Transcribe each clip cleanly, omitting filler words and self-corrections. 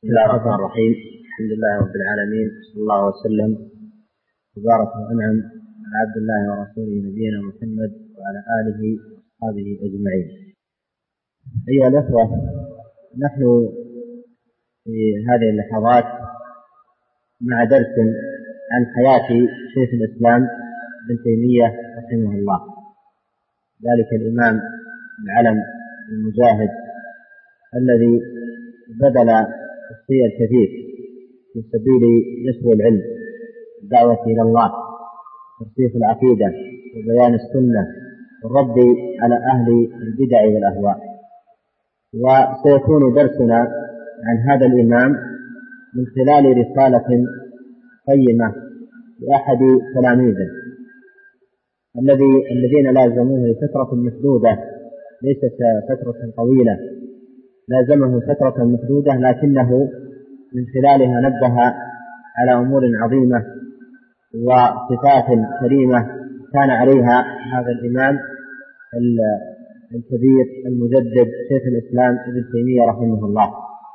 بسم الله الرحمن الرحيم. الحمد لله رب العالمين، صلى الله وسلم وبارك وأنعم على عبد الله ورسوله نبينا محمد وعلى آله وأصحابه أجمعين. أيها الأخوة، نحن في هذه اللحظات مع درس عن حياة شيخ الإسلام ابن تيمية رحمه الله، ذلك الإمام العلم المجاهد الذي بذل الشيء الكثير في سبيل نشر العلم، الدعوة إلى الله، ترسيخ العقيدة وبيان السنة والرد على أهل البدع والأهواء. وسيكون درسنا عن هذا الإمام من خلال رسالة قيمة لأحد تلاميذه الذين لازموه لفترة محدودة، ليست فترة طويلة، لازمه فترة محدودة، لكنه من خلالها نبه على أمور عظيمة وصفات كريمة كان عليها هذا الإمام الكبير المجدد شيخ الإسلام ابن تيمية رحمه الله.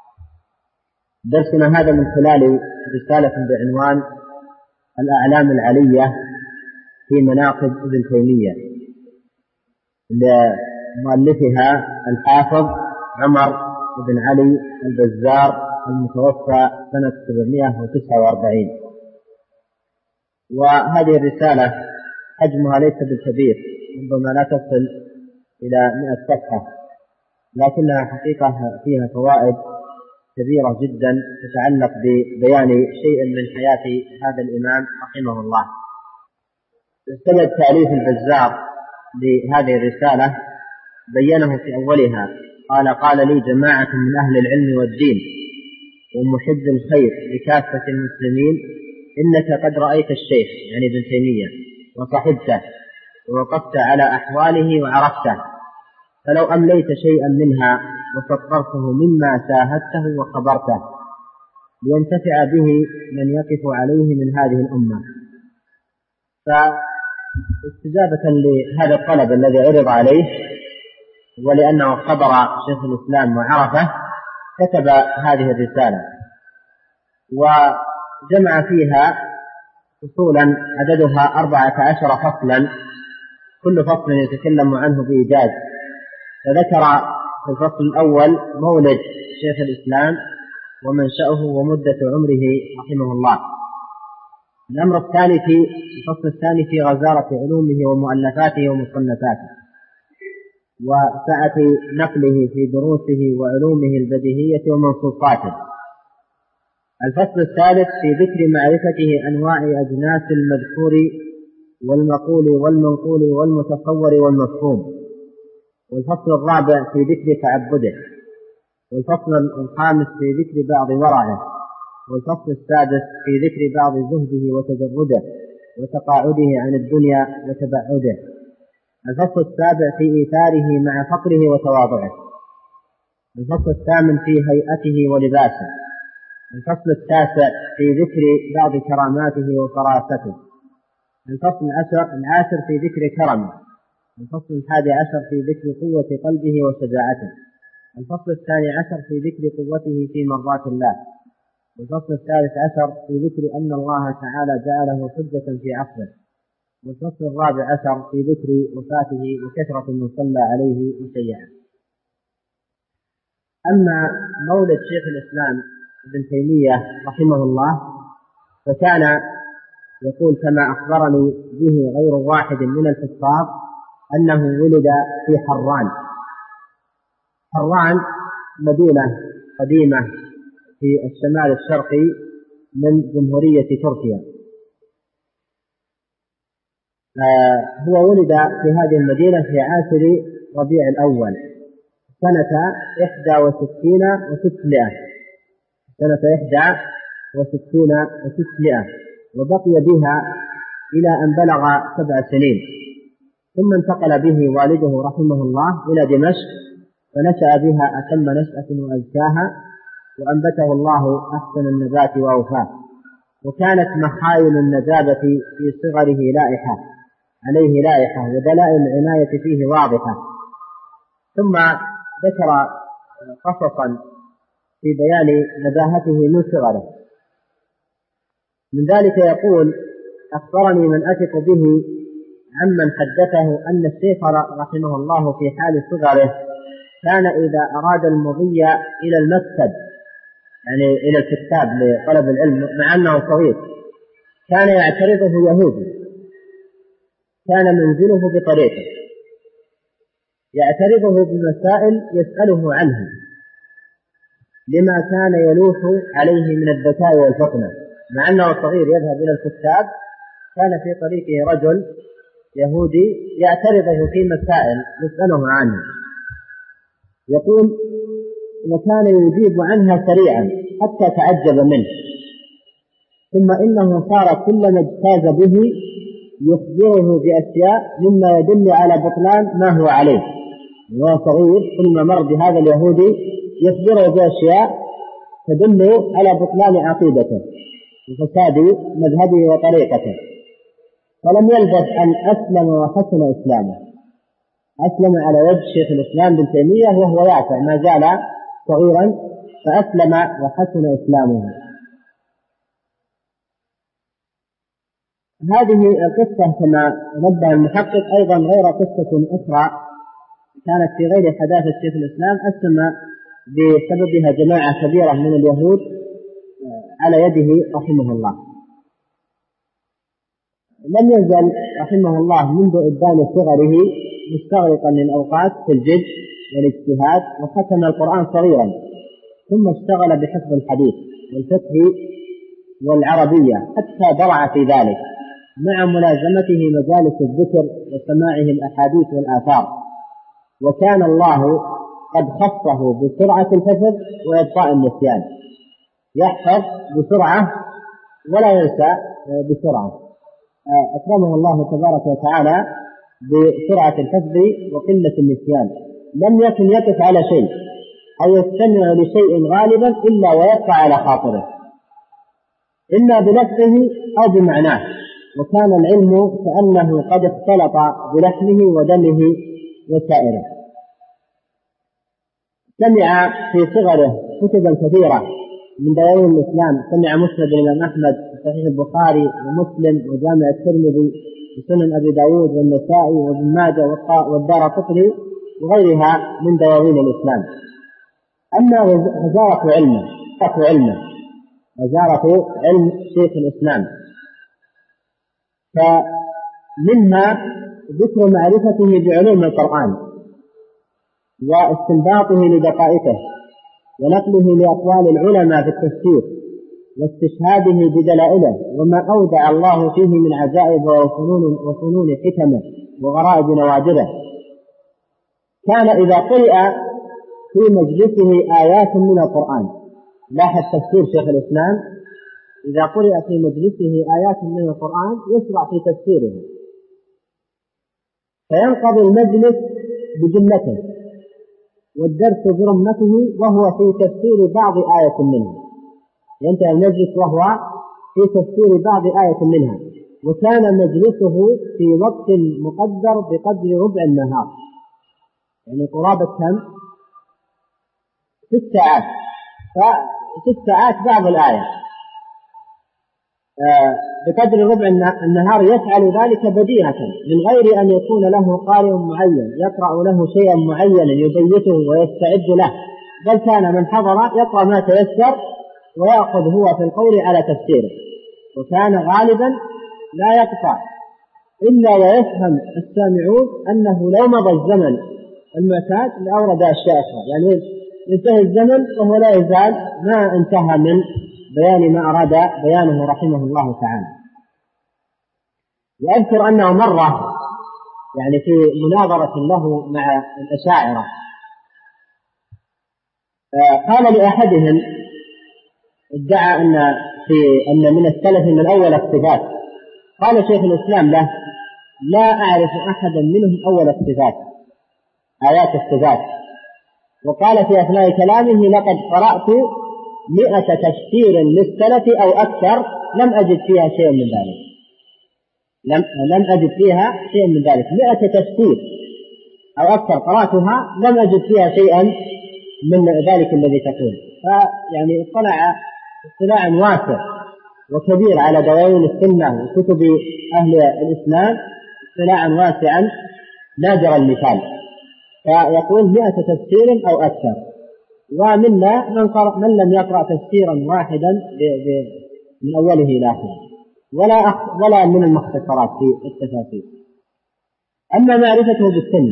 درسنا هذا من خلال رسالة بعنوان الأعلام العلية في مناقب ابن تيمية لمؤلفها الحافظ عمر بن علي البزار المتوفى سنة 749. وهذه الرسالة حجمها ليس بالكبير، ربما لا تصل إلى 100 صفحة، لكنها حقيقة فيها فوائد كبيرة جدا تتعلق ببيان شيء من حياة هذا الإمام رحمه الله. سبب تأليف البزار لهذه الرسالة بينه في أولها، قال لي جماعة من أهل العلم والدين ومحب الخير لكافة المسلمين، إنك قد رأيت الشيخ يعني ابن تيمية وصحبته ووقفت على أحواله وعرفته، فلو أمليت شيئا منها وفطرته مما شاهدته وخبرته لينتفع به من يقف عليه من هذه الأمة. فاستجابة لهذا الطلب الذي عرض عليه، ولأنه خبر شيخ الإسلام وعرفه، كتب هذه الرسالة وجمع فيها فصولا عددها 14 فصلا، كل فصل يتكلم عنه بإيجاز. فذكر في الفصل الأول مولد شيخ الإسلام ومنشأه ومدة عمره رحمه الله. الأمر الثاني في الفصل الثاني في غزارة علومه ومؤلفاته ومصنفاته وسعة نقله في دروسه وعلومه البديهية ومنصوصاته. الفصل الثالث في ذكر معرفته أنواع أجناس المذكور والمقول والمنقول والمتصور والمفهوم. والفصل الرابع في ذكر تعبده. والفصل الخامس في ذكر بعض ورعه. والفصل السادس في ذكر بعض زهده وتجرده وتقاعده عن الدنيا وتبعده. الفصل السابع في إيثاره مع فقره وتواضعه. الفصل الثامن في هيئته ولباسه. الفصل التاسع في ذكر بعض كراماته وفراسته. الفصل العاشر في ذكر كرمه. الفصل 11 في ذكر قوة قلبه وشجاعته. الفصل 12 في ذكر قوته في مرضات الله. الفصل 13 في ذكر أن الله تعالى جعله حجة في عصره. والفصل 14 في ذكر وفاته وكثرة من صلى عليه وشيعه. أما مولد شيخ الإسلام ابن تيمية رحمه الله فكان يقول كما أخبرني به غير واحد من الحفاظ أنه ولد في حران. حران مدينة قديمة في الشمال الشرقي من جمهورية تركيا. هو ولد في هذه المدينة في عاشر ربيع الأول سنة 61 و600، سنة 61 و600، وبقي بها إلى أن بلغ 7 سنين، ثم انتقل به والده رحمه الله إلى دمشق، فنشأ بها أتم نشأة وأزكاها، وأنبته الله أحسن النبات وأوفاه. وكانت محايل النجابة في صغره لائحة عليه لائحة، ودلائل العناية فيه واضحة. ثم ذكر قصصا في بيان نباهته من صغره. من ذلك يقول: أخبرني من أثق به عمن حدثه أن الشيخ رحمه الله في حال صغره كان إذا أراد المضي إلى المكتب، يعني إلى الكتاب لطلب العلم مع أنه صغير، كان يعترضه يهودي كان منزله بطريقه، يعترضه بمسائل يسأله عنها لما كان يلوح عليه من الذكاء والفطنة. مع أنه صغير يذهب إلى الكتاب، كان في طريقه رجل يهودي يعترضه في مسائل يسأله عنها. يقول: وكان يجيب عنها سريعا حتى تعجب منه، ثم إنه صار كلما اجتاز به يخبره بأشياء مما يدل على بطلان ما هو عليه. وهو صغير كلما مر بهذا اليهودي يخبره بأشياء تدل على بطلان عقيدته وفساد مذهبه وطريقته. فلم يلبث أن أسلم وحسن إسلامه، أسلم على يد شيخ الإسلام بن تيمية وهو يعفى ما زال صغيرا، فأسلم وحسن إسلامه. هذه القصة كما نبه المحقق أيضا غير قصة أخرى كانت في غير حداثة شيخ الإسلام، أسلم بسببها جماعة كبيرة من اليهود على يده رحمه الله. لم يزل رحمه الله منذ إبان صغره مستغرقا للأوقات في الجد والاجتهاد، وختم القرآن صغيرا، ثم اشتغل بحفظ الحديث والفقه والعربية حتى برع في ذلك، مع ملازمته مجالس الذكر وسماعه الأحاديث والآثار. وكان الله قد خصه بسرعة الحفظ وإبطاء النسيان، يحفظ بسرعة ولا ينسى بسرعة. أكرمه الله تبارك وتعالى بسرعة الحفظ وقلة النسيان، لم يكن يقف على شيء أو يستمع لشيء غالبا إلا ويبقى على خاطره، إما بلفظه أو بمعناه، وكان العلم كأنه قد اختلط بلحمه ودمه وسائره. سمع في صغره كتبا كثيرة من دواوين الإسلام، سمع مسند الإمام أحمد وصحيح البخاري ومسلم وجامع الترمذي وسنن أبي داود والنسائي وابن ماجه والدارقطني وغيرها من دواوين الإسلام. أما وزارة علم شيخ الإسلام، فمنها ذكر معرفته بعلوم القرآن واستنباطه لدقائقه ونقله لأقوال العلماء في التفسير واستشهاده بدلائله، وما أودع الله فيه من عجائب وفنون حكمه وغرائب نوادره. كان إذا قرئ في مجلسه آيات من القرآن، لاحظ تفسير شيخ الإسلام، إذا قرئ في مجلسه آيات من القرآن يشرع في تفسيرها، فينقضي المجلس بجملته والدرس برمته وهو في تفسير بعض آية منها، ينتهي المجلس وهو في تفسير بعض آية منها. وكان مجلسه في وقت مقدر بقدر ربع النهار، يعني قرابة كم؟ 6 ساعات، ف6 ساعات بعض الآية بقدر ربع النهار، يفعل ذلك بديهة من غير أن يكون له قارئ معين يقرأ له شيئا معينا يبيته ويستعد له، بل كان من حضر يقرأ ما تيسر ويأخذ هو في القول على تفسيره. وكان غالبا لا يقطع إلا ويفهم السامعون أنه لو مضى الزمن المعتاد لأورد أشياء أخرى، يعني ينتهي الزمن وهو لا يزال ما انتهى من بيان ما أراد بيانه رحمه الله تعالى. وأذكر أنه مرة يعني في مناظرة له مع الأشاعرة قال لأحدهم، ادعى أن من السلف من أول الصفات، قال شيخ الإسلام له: لا أعرف أحدا منهم أول الصفات، آيات الصفات. وقال في أثناء كلامه: لقد قرأت 100 تفسير للسلف أو أكثر لم أجد فيها شيء من ذلك، لم أجد فيها شيء من ذلك. 100 تفسير أو أكثر قرأتها لم أجد فيها شيئا من ذلك الذي تقول. فيعني اطلع اطلاعا واسع وكبير على دواوين السنة وكتب أهل الإسلام اطلاعا واسعا نادر المثال، فيقول 100 تفسير أو أكثر. ومنا من لم يقرأ تفسيرا واحدا من أوله إلى آخره ولا من المختصرات في التفاسير. أما معرفته بالسنة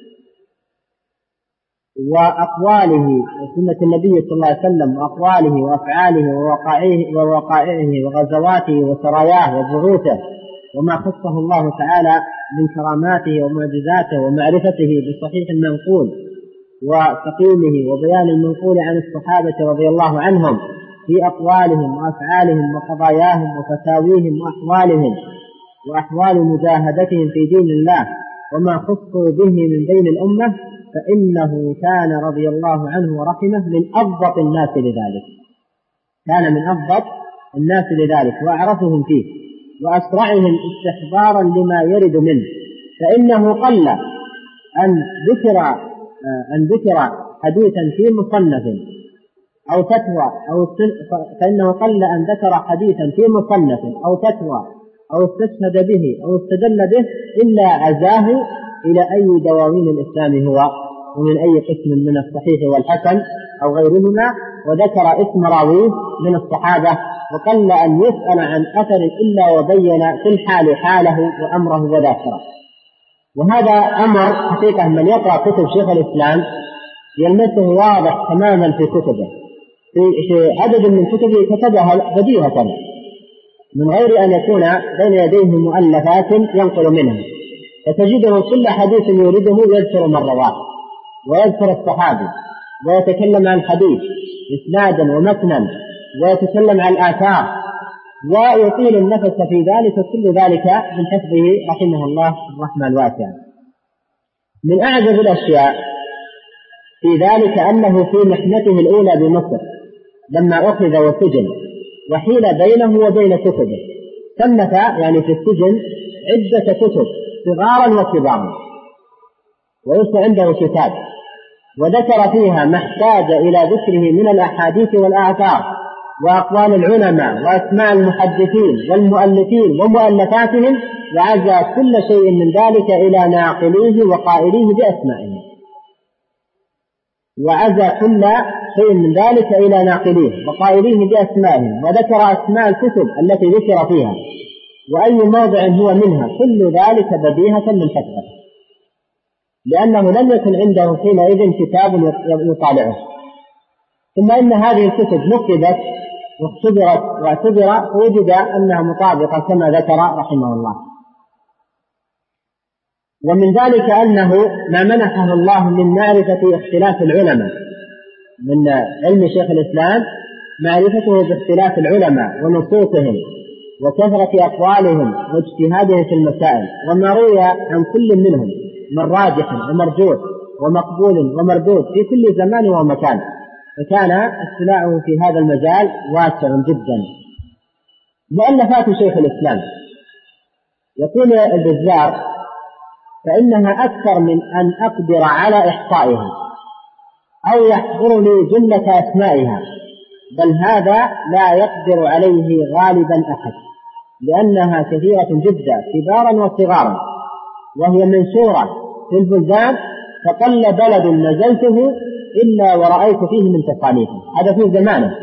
وأقواله وسنة النبي صلى الله عليه وسلم وأقواله وأفعاله ووقائعه وغزواته وسراياه وبعوثه وما خصه الله تعالى من كراماته ومعجزاته ومعرفته بالصحيح المنقول وتقييمه وبيان المنقول عن الصحابة رضي الله عنهم في أقوالهم وأفعالهم وقضاياهم وفتاويهم وأحوالهم وأحوال مجاهدتهم في دين الله وما خصوا به من بين الأمة، فإنه كان رضي الله عنه ورحمه من أضبط الناس لذلك، كان من أضبط الناس لذلك وأعرفهم فيه وأسرعهم استحضارا لما يرد منه، فإنه قل أن ذكر حديثا في مصنف أو فتوى فإنه قل أن ذكر حديثا في مصنف أو فتوى أو استشهد به أو استدل به إلا عزاه إلى أي دواوين الإسلام هو ومن أي قسم من الصحيح والحسن أو غيرهما، وذكر اسم راويه من الصحابة، وقل أن يسأل عن أثر إلا وبين في الحال حاله وأمره وذاكره. وهذا أمر حقيقة من يقرأ كتب شيخ الإسلام يلمسه واضح تماما في كتبه، في عدد من كتبه كتبها بديهة من غير أن يكون بين يديه مؤلفات ينقل منها، فتجده كل حديث يريده يذكر مرات ويذكر الصحابي ويتكلم عن الحديث إسنادا ومتنا ويتكلم عن الآثار ويطيل النفس في ذلك، كل ذلك من حفظه رحمه الله الرحمة الواسعة. من أعجب الأشياء في ذلك أنه في محنته الأولى بمصر لما أخذ وسجن وحيل بينه وبين كتبه صنف يعني في السجن عدة كتب صغارا وكبارا، وليس عنده كتاب وذكر فيها ما احتاج إلى ذكره من الأحاديث والآثار وأقوال العلماء وأسماء المحدثين والمؤلفين ومؤلفاتهم، وعزى كل شيء من ذلك إلى ناقليه وقائليه بأسمائهم، وعزى كل شيء من ذلك إلى ناقليه وقائليه بأسمائهم، وذكر أسماء الكتب التي ذكر فيها وأي موضع هو منها، كل ذلك بديهة من حفظه، لأنه لم يكن عنده حينئذ كتاب يطالعه. ثم إن هذه الكتب نقدت واختبرت واعتبر وجد أنها مطابقة كما ذكر رحمه الله. ومن ذلك أنه ما منحه الله من معرفة اختلاف العلماء، من علم شيخ الإسلام معرفته باختلاف العلماء ونصوصهم وكثرة أقوالهم واجتهادهم في المسائل، وما روي عن كل منهم من راجح ومرجوح ومقبول ومردود في كل زمان ومكان، فكان اطلاعه في هذا المجال واسع جدا. مؤلفات شيخ الإسلام يقول البزار فإنها أكثر من أن أقدر على إحصائها أو يحضرني جملة أسمائها، بل هذا لا يقدر عليه غالبا أحد، لأنها كثيرة جدا كبارا وصغارا، وهي منشورة في البلدان، فقل بلد نزلته إلا ورأيت فيه من تصانيفه. هذا في زمانه،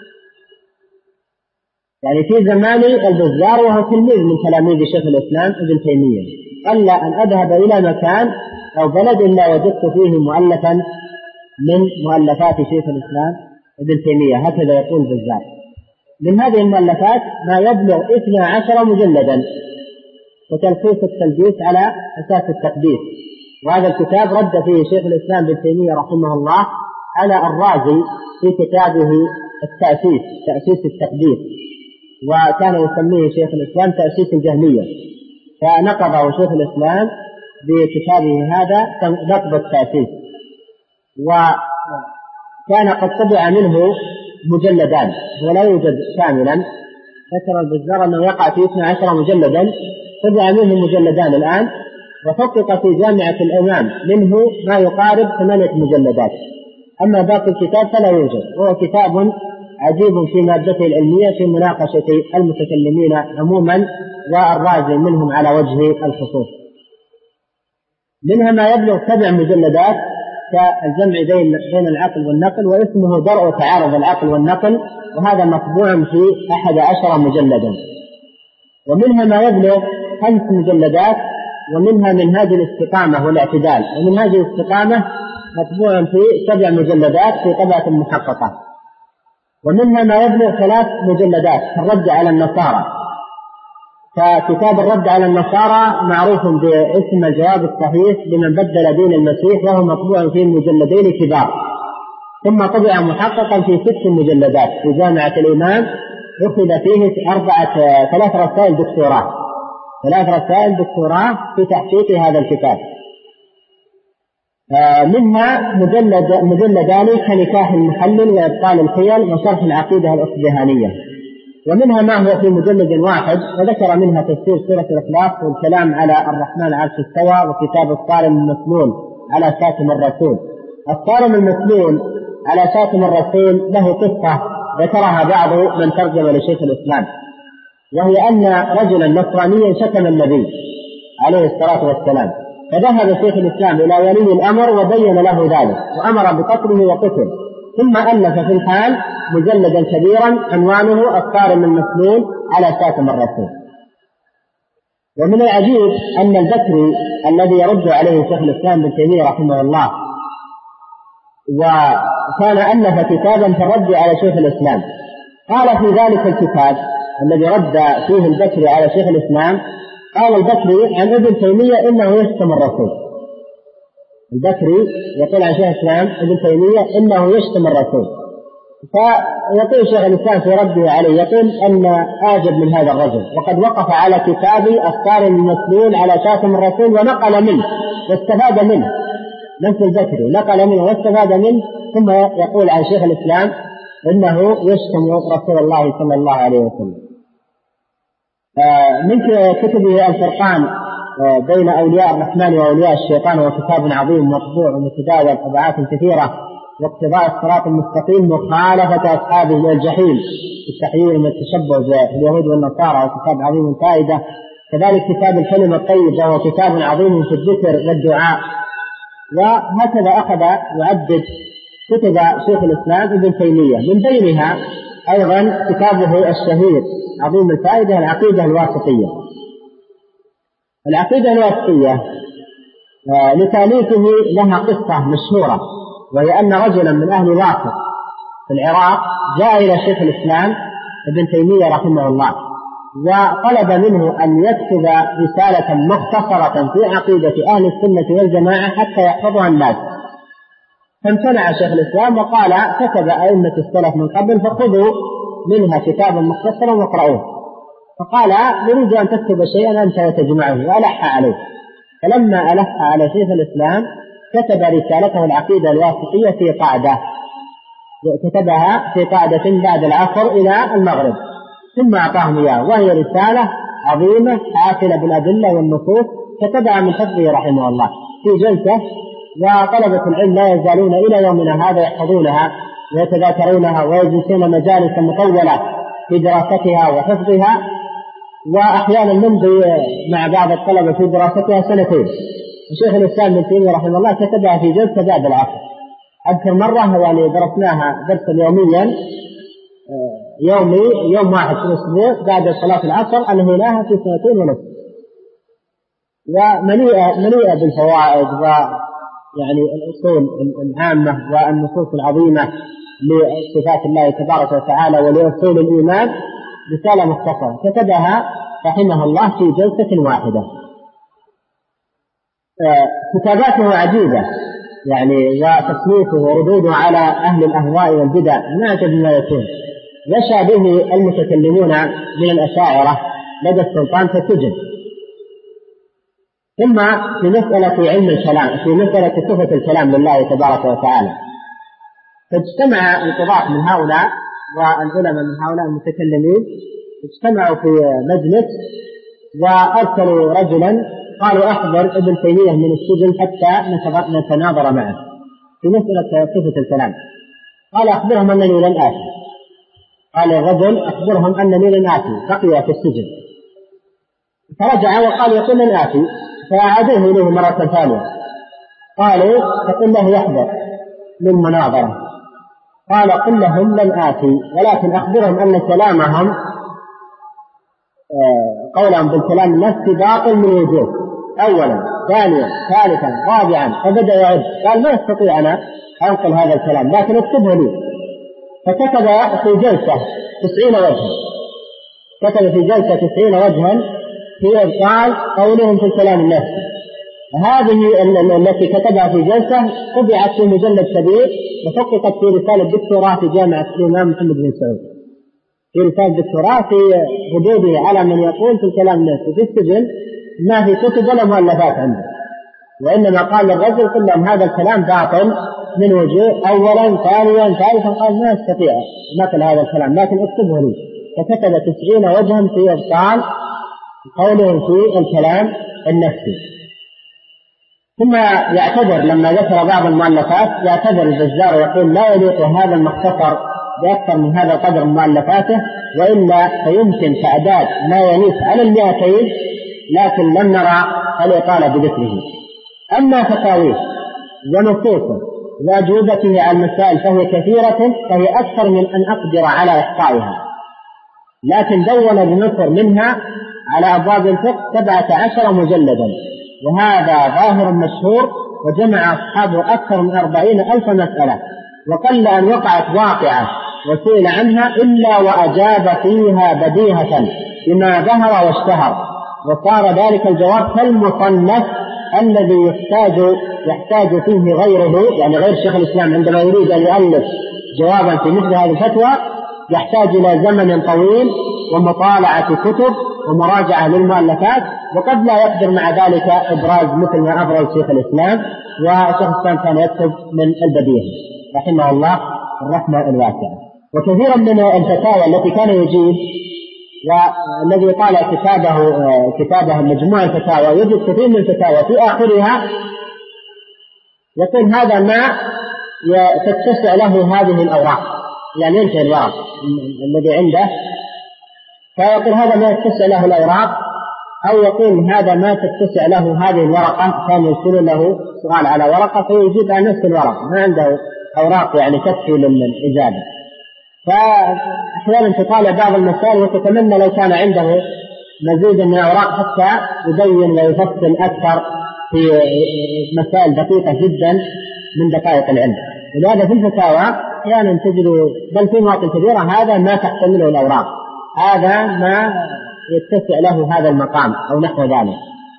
يعني في زمان البزار وهو تلميذ من تلاميذ شيخ الإسلام ابن تيمية، قل أن أذهب إلى مكان أو بلد إلا وجدت فيه مؤلفا من مؤلفات شيخ الإسلام ابن تيمية، هكذا يقول البزار. من هذه المؤلفات ما يبلغ 12 مجلدا، وتلخيص التلبيس على أساس التقديس، وهذا الكتاب رد فيه شيخ الإسلام ابن تيمية رحمه الله على الرازي في كتابه التأسيس، تأسيس التقديس، وكان يسميه شيخ الإسلام تأسيس الجهمية، فنقضه شيخ الإسلام بكتابه هذا نقض التأسيس، وكان قد طبع منه مجلدان ولا يوجد كاملا. ذكر البزار أنه يقع في 12 مجلدا، طبع منه مجلدان الآن، وحقق في جامعة الإمام منه ما يقارب 8 مجلدات أما باقي الكتاب فلا يوجد، وهو كتاب عجيب في مادته العلمية في مناقشة المتكلمين عموما والرازي منهم على وجه الخصوص. منها ما يبلغ 7 مجلدات كالجمع بين العقل والنقل، واسمه درء تعارض العقل والنقل، وهذا مطبوع في 11 مجلدا. ومنها ما يبلغ 5 مجلدات، ومنها منهاج الاستقامة والاعتدال، ومنهاج الاستقامة مطبوع في 7 مجلدات في طبعة محققة. ومنها ما يبلغ 3 مجلدات الرد على النصارى، فكتاب الرد على النصارى معروف باسم الجواب الصحيح لمن بدل دين المسيح، وهو مطبوع في مجلدين كبار، ثم طبع محققا في 6 مجلدات في جامعة الإمام، أخذ فيه 3 رسائل دكتوراه، 3 رسائل دكتوراه في تحقيق هذا الكتاب. منها مجلدان كنكاح المحلل وإبطال الخيل وشرح العقيدة الأصبهانية. ومنها ما هو في مجلد واحد، وذكر منها تفسير سورة الإخلاص والكلام على الرحمن عرش استوى، وكتاب الصارم المسلول على شاتم الرسول. الصارم المسلول على شاتم الرسول له قصة ذكرها بعض من ترجم لشيخ الإسلام، وهي أن رجلا نصرانيا شتم النبي عليه الصلاة والسلام، فذهب شيخ الإسلام إلى ولي الأمر وبين له ذلك وأمر بقتله وقتل، ثم ألف في الحال مجلدا كبيرا عنوانه الصارم المسلول على شاتم الرسول. ومن العجيب أن البكري الذي يرد عليه شيخ الإسلام ابن تيمية رحمه الله، وكان ألف كتابا في الرد على شيخ الإسلام، قال في ذلك الكتاب الذي رد فيه البكري على شيخ الإسلام، قال البكري عن ابن تيمية إنه يشتم الرسول. البكري يقول عن شيخ الإسلام ابن تيمية إنه يشتم الرسول، فيقول شيخ الإسلام في رده عليه، يقول أن أعجب من هذا الرجل، وقد وقف على كتابي الصارم المسلول على شاتم الرسول ونقل منه واستفاد منه، نفس البكري نقل منه واستفاد منه، ثم يقول عن شيخ الإسلام إنه يشتم رسول الله صلى الله عليه وسلم. من كتبه الفرقان بين أولياء الرحمن وأولياء الشيطان، وكتاب عظيم مطبوع ومتداول طبعات كثيرة، واقتضاء الصراط المستقيم مخالفة أصحابه للجحيم في التحذير من التشبه باليهود والنصارى، وكتاب عظيم فائدة. كذلك كتاب الكلمة الطيبة، وهو كتاب عظيم في الذكر والدعاء. وهكذا أخذ يعدد كتب شيخ الإسلام ابن تيمية، من بينها أيضا كتابه الشهير عظيم الفائدة العقيدة الواسطية. العقيدة الواسطية لتأليفه لها قصة مشهورة، وهي أن رجلا من أهل واسط في العراق جاء إلى شيخ الإسلام ابن تيمية رحمه الله، وطلب منه أن يكتب رسالة مختصرة في عقيدة أهل السنة والجماعة حتى يحفظها الناس. فامتنع شيخ الإسلام وقال: كتب أئمة السلف من قبل فخذوا منها كتابا مختصرا واقرأوه. فقال: نريد أن تكتب شيئا أنت وتجمعه، وألح عليه. فلما ألح على شيخ الإسلام كتب رسالته العقيدة الواسطية في قاعدة، كتبها في قاعدة بعد العصر إلى المغرب، ثم أعطاهم إياه، وهي رسالة عظيمة حافلة بالأدلة والنصوص، كتبها من حفظه رحمه الله في جلسة، وطلبة العلم لا يزالون إلى يومنا هذا يحفظونها ويتذاكرونها ويجلسون مجالس مطولة في دراستها وحفظها، وأحيانا نمضي مع بعض الطلبة في دراستها 2 سنين. الشيخ الإسلام ابن تيمية رحمه الله كتبها في جلسة بعد العصر. أذكر مرة يعني درسناها درسا يوميا، يوم واحد في الأسبوع بعد صلاة العصر، أنهيناها في 2.5 سنين، ومليئة بالفوائد ويعني الأصول العامة والنصوص العظيمة لصفات الله تبارك وتعالى ولأصول الإيمان، رسالة مختصرة كتبها رحمه الله في جلسة واحدة. كتاباته عجيبة يعني، وتصنيفه وردوده على أهل الأهواء والبدع من أعجب ما يكون. يشى به المتكلمون من الأشاعرة لدى السلطان فسجن. ثم في مسألة علم الكلام، في مسألة صفة الكلام لله تبارك وتعالى، فاجتمع القضاة من هؤلاء والعلماء من هؤلاء المتكلمين، اجتمعوا في مجلس وأرسلوا رجلا قالوا: أحضر ابن تيمية من السجن حتى نتناظر معه. في مسألة صفة الكلام. قال أخبرهم أنني لن آتي. قال الرجل أخبرهم أنني لن آتي، بقي في السجن. فرجع وقال يقول لن آتي، فأعادوه إليه مرة ثانية. قالوا فقل له يحذر من مناظرة. قال قل لهم لن آتي، ولكن أخبرهم أن كلامهم قولهم بالكلام النفسي باطل من وجوه: أولا، ثانيا، ثالثا، رابعا. فبدأ يعد، قال ما استطيع أنا أنقل هذا الكلام، لكن اكتبه لي. فكتب في جلسة 90 وجها، كتب في جلسة 90 وجها في إبطال قولهم في الكلام النفسي. هذه التي كتبها في جلسة طبعت في مجلد كبير، وحققت في رسالة دكتوراه في جامعة الإمام محمد بن سعود، في رسالة دكتوراه في ردوده على من يقول في الكلام النفسي في السجن ما في كتب ولا مؤلفات عنده، وإنما قال للرجل قل لهم هذا الكلام باطل من وجوه: أولا، ثانيا، ثالثا. قال ما استطيع نقل هذا الكلام، لكن اكتبه لي. فكتب 90 وجها في إبطال قولهم في الكلام النفسي. ثم يعتذر لما ذكر بعض المؤلفات، يعتذر البزار ويقول لا يليق هذا المختصر بأكثر من هذا قدر مؤلفاته، وإلا فيمكن تعداد ما يليق على 200، لكن لم نرى الإطالة بذكره. أما فتاويه ونصوصه وأجوبته على المسائل فهي كثيرة، فهي أكثر من أن أقدر على إحصائها، لكن دون بنصر منها على أبواب الفقه 17 مجلدا، وهذا ظاهر مشهور، وجمع أصحابه أكثر من 40,000 مسألة، وقل أن وقعت واقعة وسئل عنها إلا وأجاب فيها بديهة بما ظهر واشتهر، وصار ذلك الجواب كالمصنف الذي يحتاج فيه غيره، يعني غير شيخ الإسلام عندما يريد أن يؤلف جوابا في مثل هذه الفتوى يحتاج إلى زمن طويل ومطالعة كتب ومراجعة للمؤلفات، وقد لا يقدر مع ذلك إبراز مثل ما أبرز شيخ الإسلام. وشيخ الإسلام كان يكتب من البديهة رحمه الله الرحمة الواسعة. وكثيرا من الفتاوى التي كان يجيب، والذي طالع كتابه مجموعة الفتاوى يجد كثير من الفتاوى في آخرها يقول هذا ما تتسع له هذه الأوراق، يعني ينتهي الورق الذي عنده فيقول هذا ما يتسع له الأوراق، أو يقول هذا ما تتسع له هذه الورقة، كان يرسل له سؤال على ورقة فيجيب عن نفس الورق، ما عنده أوراق يعني تكفي للإجابة. فأحيانا تطالع بعض المسائل وتتمنى لو كان عنده مزيد من الأوراق حتى يبين ويفصل أكثر في مسائل دقيقة جدا من دقائق العلم. ولهذا في الفتاوى أحيانا تجد بل في مواطن كبيرة هذا ما تحتمله الأوراق، هذا ما يتسع له هذا المقام أو نحو ذلك.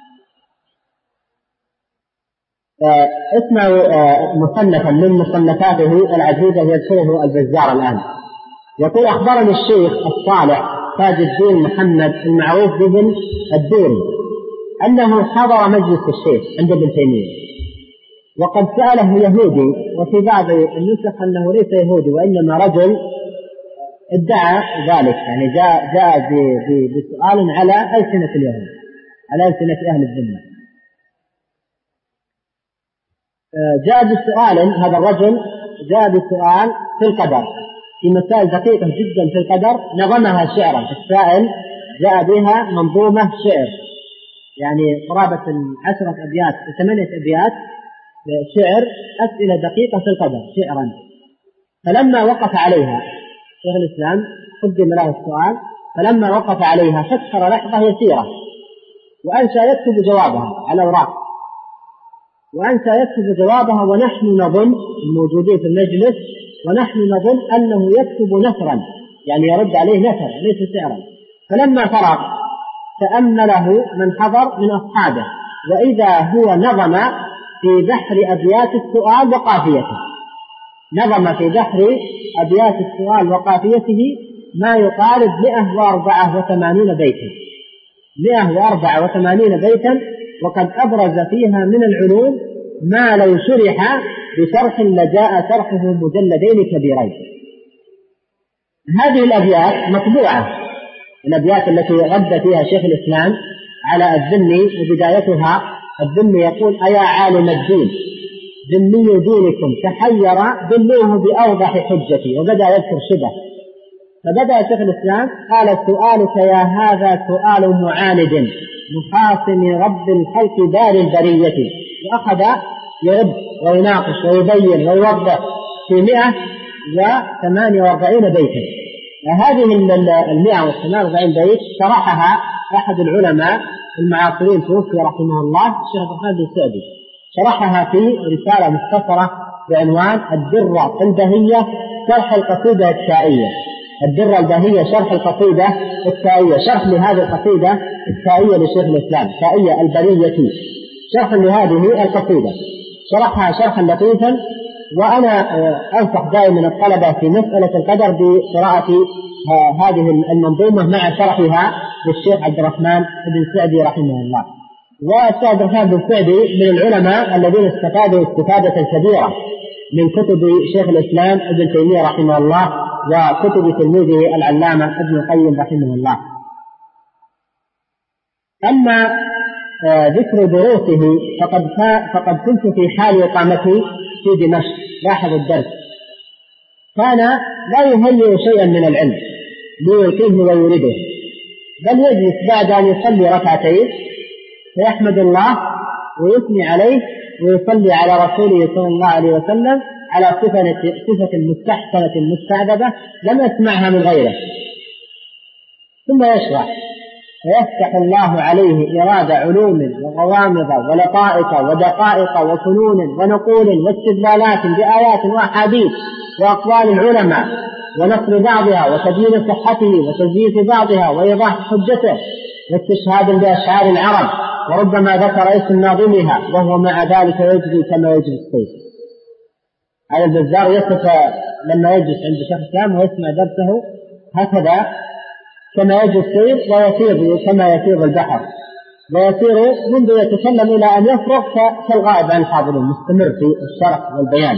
اسمعوا مصنفا من مصنفاته العزيزة يذكره البزار الآن. يقول أخبرني الشيخ الصالح تاج الدين محمد المعروف بابن الدوري أنه حضر مجلس الشيخ عند ابن تيمية، وقد سأله يهودي، وفي بعض النسخ أنه ليس يهودي وإنما رجل ادعى ذلك، يعني جاء بسؤال على ألسنة اليهود، على ألسنة أهل الذمة. جاء بسؤال، هذا الرجل جاء بسؤال في القدر، في مسائل دقيقة جدا في القدر، نظمها شعرا. السائل جاء بها منظومة شعر، يعني قرابة 10 أبيات 8 أبيات شعر، أسئلة دقيقة في القدر شعرا. فلما وقف عليها شيخ الإسلام قدم له السؤال، فلما وقف عليها فكر لحظة يسيرة وأنشأ يكتب جوابها على أوراق، وأنشأ يكتب جوابها، ونحن نظن الموجودين في المجلس ونحن نظن أنه يكتب نثرا، يعني يرد عليه نثر ليس شعرا. فلما فرغ تأمله من حضر من أصحابه، وإذا هو نظم في بحر أبيات السؤال وقافيته، نظم في بحر أبيات السؤال وقافيته ما يقارب 184 بيتا، 184 بيتا، وقد أبرز فيها من العلوم ما لو شرح بشرح لجاء شرحه مجلدين كبيرين. هذه الأبيات مطبوعة، الأبيات التي رد فيها شيخ الإسلام على الذمي، وبدايتها الذمي يقول: أيا عالم الدين ذمي دينكم تحير دلوه بأوضح حجتي، وبدأ يذكر شبه. فبدأ شيخ الإسلام قال: سؤالك يا هذا سؤال معاند مخاصم رب الخلق دار البرية. وأخذ يرد ويناقش ويبين ويوضح في 148 بيتا. هذه 148 بيت شرحها أحد العلماء المعاصرين توفي رحمه الله الشيخ عبد الرحمن بن سعدي، شرحها في رسالة مختصرة بعنوان الدرة البهية شرح القصيدة التائية. الدرة البهية شرح القصيدة التائية، شرح لهذه القصيدة التائية لشيخ الإسلام، تائية البرية، شرح لهذه القصيدة، شرحها شرحا لطيفا. وأنا أنصح دائما الطلبة في مسألة القدر بقراءة هذه المنظومة مع شرحها للشيخ عبد الرحمن بن سعدي رحمه الله. والشيخ عبد الرحمن بن سعدي من العلماء الذين استفادوا استفادة كبيرة من كتب شيخ الإسلام ابن تيمية رحمه الله وكتب تلميذه العلامة ابن القيم رحمه الله. أما ذكر دروسه فقد كنت في حال إقامتي في دمشق. لاحظ الدرس، كان لا يهيئ شيئا من العلم ليلقيه ويريده، بل يجلس بعد أن يصلي ركعتين فيحمد الله ويثني عليه ويصلي على رسوله صلى الله عليه وسلم على صفة مستحسنة مستعذبة لم يسمعها من غيره، ثم يشرح ويفتح الله عليه إرادة علوم وغوامض ولطائف ودقائق وفنون ونقول واستدلالات بآيات وأحاديث وأقوال العلماء ونصر بعضها وتبيين صحته وتزييف بعضها وإيضاح حجته واستشهاد بأشعار العرب، وربما ذكر اسم ناظمها وهو مع ذلك يجري كما يجري السيف. هذا البزار يصف لما يجلس عند شيخ الإسلام ويسمع درسه هكذا كما يجري السيف، ويسير كما يسير البحر، ويسير منذ يتكلم إلى أن يفرغ كالغائب عن الحاضرين، مستمر في الشرح والبيان.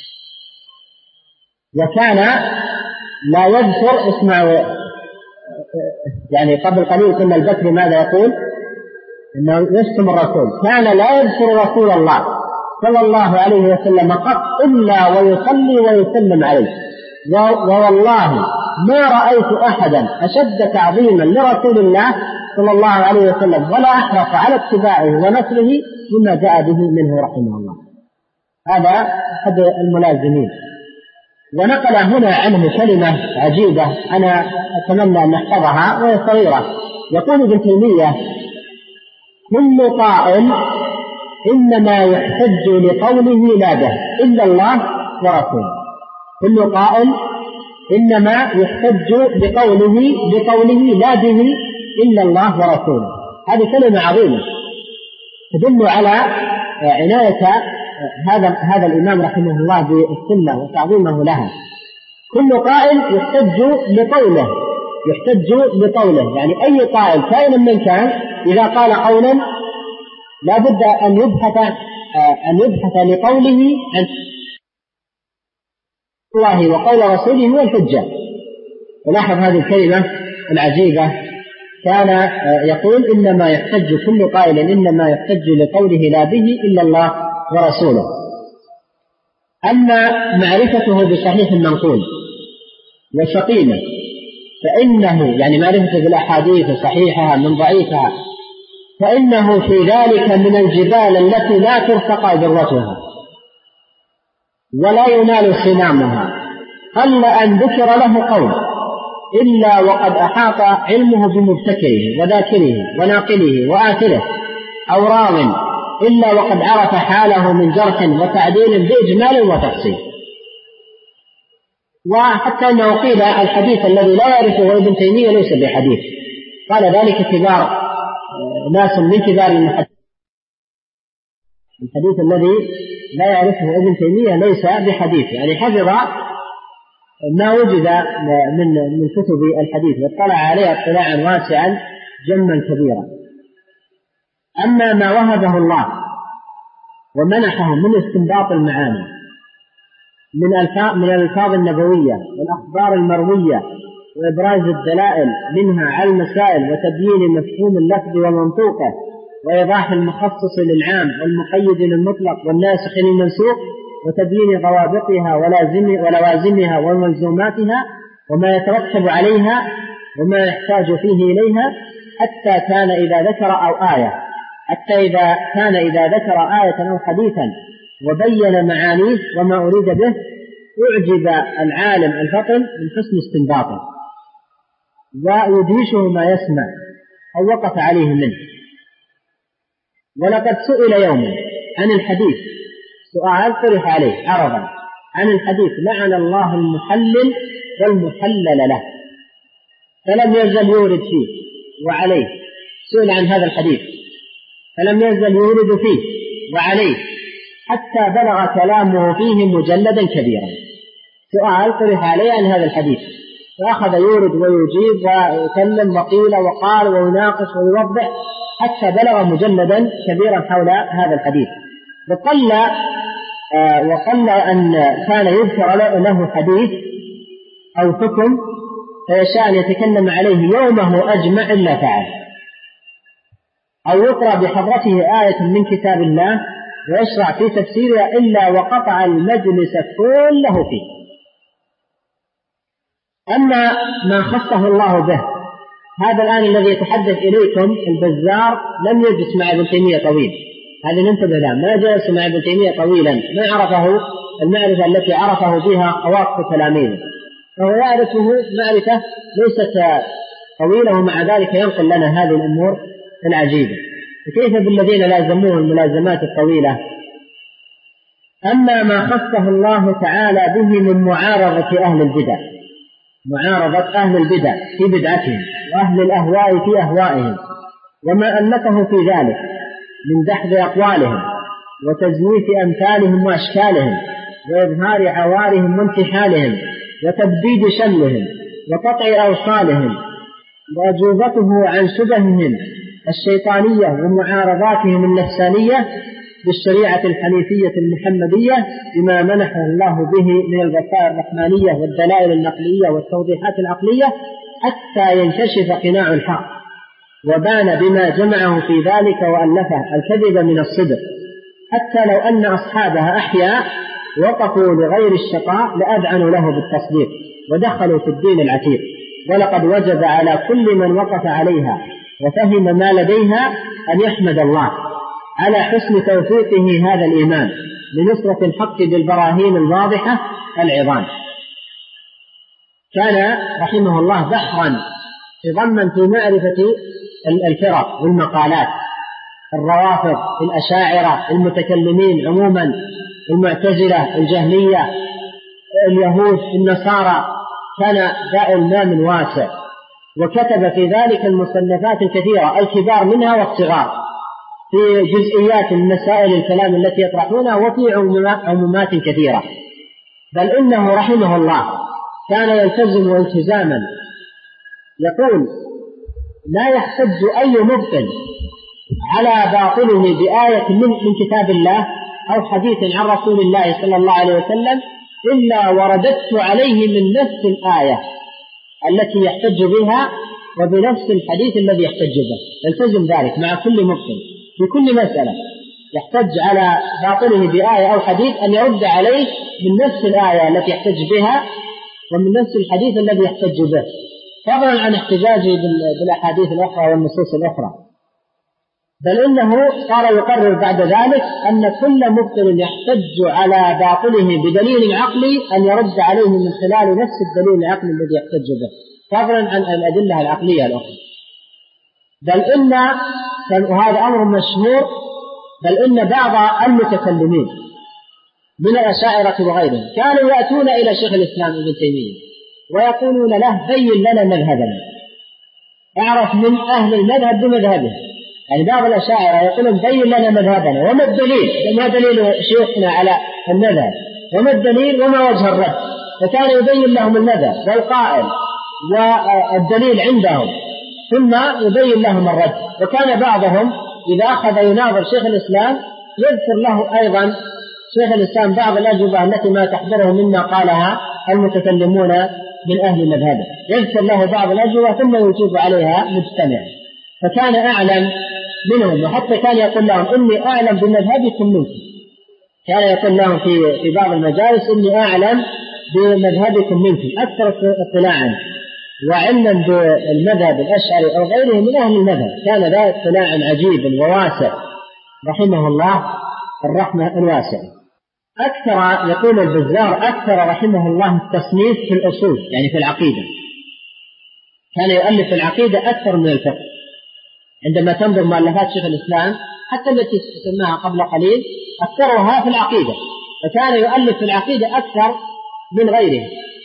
وكان لا يذكر، اسمعوا يعني قبل قليل كنا البكري ماذا يقول؟ إنه يشتم الرسول، كان لا يذكر رسول الله صلى الله عليه وسلم قط إلا ويصلي ويسلم عليه، ووالله ما رأيت أحدا أشد تعظيما لرسول الله صلى الله عليه وسلم ولا أحرص على اتباعه ونصره مما جاء به منه رحمه الله. هذا أحد الملازمين. ونقل هنا عنه كلمة عجيبة أنا أتمنى أن نحفظها وهي صغيرة. يقول ابن تيمية: كل قائل إنما يحتج لقوله لا به إلا الله ورسوله. كل قائل إنما يحتج بقوله لا به إلا الله ورسوله. هذه كلمة عظيمة تدل على عناية هذا الإمام رحمه الله بالسنة وتعظيمه لها. كل قائل يحتج بقوله، يعني أي قائل كائنا من كان إذا قال قولا لا بد أن يبحث لقوله عن الله وقول رسوله هو الحجة. ولاحظ هذه الكلمة العجيبة، كان يقول إنما يحتج كل قائل إنما يحتج لقوله لا به إلا الله ورسوله. أما معرفته بصحيح المنقول وسقيمه فإنه يعني معرفته بالأحاديث صحيحها من ضعيفها فإنه في ذلك من الجبال التي لا ترتقى ذروتها ولا ينال صنامها، قل أن ذكر له قول إلا وقد أحاط علمه بمبتكره وذاكره وناقله وآثره أو راو إلا وقد عرف حاله من جرح وتعديل بإجمال وتفصيل. وحتى أنه قيل الحديث الذي لا يعرفه ابن تيمية ليس بحديث، قال ذلك كبار ناس من كبار المحدثين. الحديث الذي لا يعرفه ابن تيمية ليس بحديث، يعني حفظ ما وجد من كتب الحديث واطلع عليه اطلاعا واسعا جما كبيرا. أما ما وهبه الله ومنحه من استنباط المعاني من الألفاظ النبوية والأخبار المروية وإبراز الدلائل منها على المسائل وتبيين مفهوم اللفظ ومنطوقه وإيضاح المخصص للعام والمقيد للمطلق والناسخ للمنسوخ وتبيين ضوابطها ولوازمها وملزوماتها وما يترتب عليها وما يحتاج فيه إليها حتى كان إذا ذكر آية أو حديثا وبين معانيه وما أريد به أعجب العالم الفطن من حسن استنباطه ويدهشه ما يسمع أو وقف عليه منه. ولقد سئل يوما عن الحديث سؤال طرح عليه عرضا عن الحديث لعن الله المحلل والمحلل له، فلم يزل يورد فيه وعليه. سئل عن هذا الحديث فلم يزل يورد فيه وعليه حتى بلغ كلامه فيه مجلدا كبيرا. سؤال طرح عليه عن هذا الحديث فأخذ يورد ويجيب ويكلم وقيل وقال ويناقش ويوضح حتى بلغ مجلدا كبيرا حول هذا الحديث. وقل أن كان يذكر له حديث أو حكم فيشاء أن يتكلم عليه يومه أجمع إلا فعل، أو يقرأ بحضرته آية من كتاب الله ويشرع في تفسيرها إلا وقطع المجلس كله فيه. أما ما خصه الله به هذا الآن الذي يتحدث إليكم البزار لم يجلس مع ابن تيمية طويل، هذا ننتبه له، ما جلس مع ابن تيمية طويلا، ما عرفه المعرفة التي عرفه بها خواص تلاميذه، فهو يعرفه معرفة ليست طويلة ومع ذلك ينقل لنا هذه الأمور العجيبة. فكيف بالذين لازموه الملازمات الطويلة؟ أما ما خصه الله تعالى به من معارضة أهل البدع، معارضة أهل البدع في بدعتهم وأهل الأهواء في أهوائهم، وما ألفه في ذلك من دحض أقوالهم وتزويف أمثالهم وأشكالهم وإظهار عوارهم وانتحالهم وتبديد شملهم وقطع أوصالهم وأجوبته عن شبههم الشيطانية ومعارضاتهم النفسانية بالشريعة الحنيفية المحمدية بما منحه الله به من البصائر الرحمانية والدلائل النقلية والتوضيحات العقلية حتى ينكشف قناع الحق وبان بما جمعه في ذلك وألفه الكذب من الصدق، حتى لو أن أصحابها أحياء وقفوا لغير الشقاء لأذعنوا له بالتصديق ودخلوا في الدين العتيق. ولقد وجب على كل من وقف عليها وفهم ما لديها أن يحمد الله على حسن توفيقه هذا الإيمان لنصرة الحق بالبراهين الواضحة العظام. كان رحمه الله بحرا تضمن في معرفة الفرق والمقالات، الروافض، الأشاعرة، المتكلمين عموما، المعتزلة، الجهمية، اليهود، النصارى، كان ذا علم واسع، وكتب في ذلك المصنفات الكثيرة الكبار منها والصغار في جزئيات المسائل الكلام التي يطرحونها وفي عمومات كثيرة. بل إنه رحمه الله كان يلتزم التزاما، يقول لا يحتج أي مبطل على باطله بآية من كتاب الله أو حديث عن رسول الله صلى الله عليه وسلم إلا ورددت عليه من نفس الآية التي يحتج بها وبنفس الحديث الذي يحتج به. يلتزم ذلك مع كل مبطل في كل مسألة يحتج على باطله بآية أو حديث أن يرد عليه من نفس الآية التي يحتج بها ومن نفس الحديث الذي يحتج به، فضلا عن احتجاجه بالأحاديث الأخرى والنصوص الأخرى. بل إنه صار يقرر بعد ذلك أن كل مبطل يحتج على باطله بدليل عقلي أن يرد عليه من خلال نفس الدليل العقلي الذي يحتج به، فضلا عن الأدلة العقلية الأخرى. بل إن وهذا أمر مشهور، بل إن بعض المتكلمين من الأشاعرة وغيرهم كانوا يأتون إلى شيخ الإسلام ابن تيمية ويقولون له بين لنا مذهبنا، اعرف من أهل المذهب بمذهبه. يعني بعض الأشاعرة يقولون بين لنا مذهبنا وما الدليل، ما دليل شيوخنا على المذهب، وما الدليل وما وجه الرد، فكان يبين لهم المذهب والقائل والدليل عندهم ثم يبين لهم الرد. وكان بعضهم إذا أخذ يناظر شيخ الإسلام يذكر له أيضا شيخ الإسلام بعض الأجوبة التي ما تحضره مما قالها المتكلمون من أهل مذهبه، يذكر له بعض الأجوبة ثم يجيب عليها مجتمع. فكان أعلم منهم، وحتى كان يقول لهم إني أعلم بمذهبكم منكم، كان يقول لهم في بعض المجالس إني أعلم بمذهبكم منكم أكثر اطلاعا وعلما بالمذهب الأشعري أو غيره من أهل المذهب، كان ذا اطلاعا عجيبا وواسع رحمه الله الرحمة الواسعة. أكثر، يقول البزار، أكثر رحمه الله التصنيف في الأصول، يعني في العقيدة، كان يؤلف في العقيدة أكثر من الفقه. عندما تنظر مؤلفات شيخ الإسلام حتى التي سماها قبل قليل أكثرها في العقيدة، فكان يؤلف في العقيدة أكثر من غيره.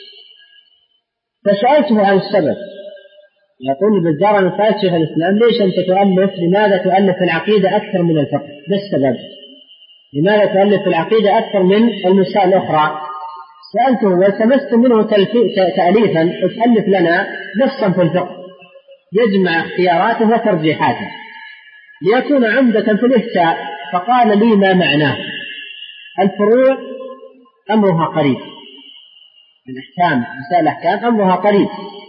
فسألته عن السبب، يقول البزار أنا سألت شيخ الإسلام ليش أنت تؤلف، لماذا تؤلف في العقيدة أكثر من الفقه؟ ما السبب؟ لماذا تؤلف في العقيدة أكثر من المسائل الأخرى؟ سألته والتمست منه تأليفا، تألف لنا نصا في الفقه يجمع اختياراته وترجيحاته ليكون عمدة في الإفتاء. فقال لي ما معناه؟ الفروع أمرها قريب، الأحكام مسائل الأحكام أمرها قريب،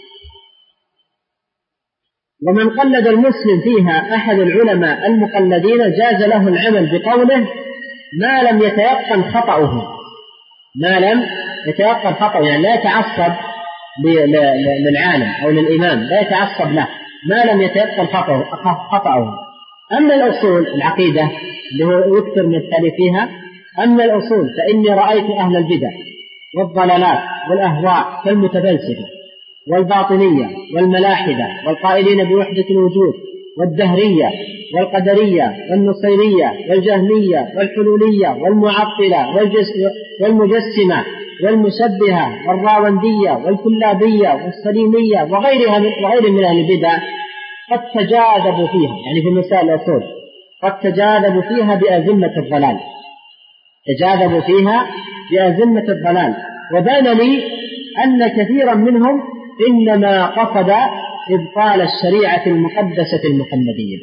ومن قلد المسلم فيها أحد العلماء المقلدين جاز له العمل بقوله ما لم يتيقن خطأه، ما لم يتيقن خطأه، يعني لا يتعصب للعالم أو للإمام، لا يتعصب له، ما لم يتيقن خطأه. أما الأصول العقيدة اللي هو يكثر من التأليف فيها، أما الأصول فإني رأيت أهل البدع والضلالات والأهواء كالمتفلسفة والباطنية والملاحدة والقائلين بوحدة الوجود والدهرية والقدرية والنصيرية والجهمية والحلولية والمعطلة والمجسمة والمشبهة والراوندية والكلابية والسليمية وغير من أهل البدع قد تجاذبوا فيها، يعني في مسائل الأصول قد تجاذبوا فيها بأزمة الضلال، تجاذبوا فيها بأزمة الضلال. وبان لي أن كثيرا منهم إنما قصد إبطال الشريعة المقدسة المحمدية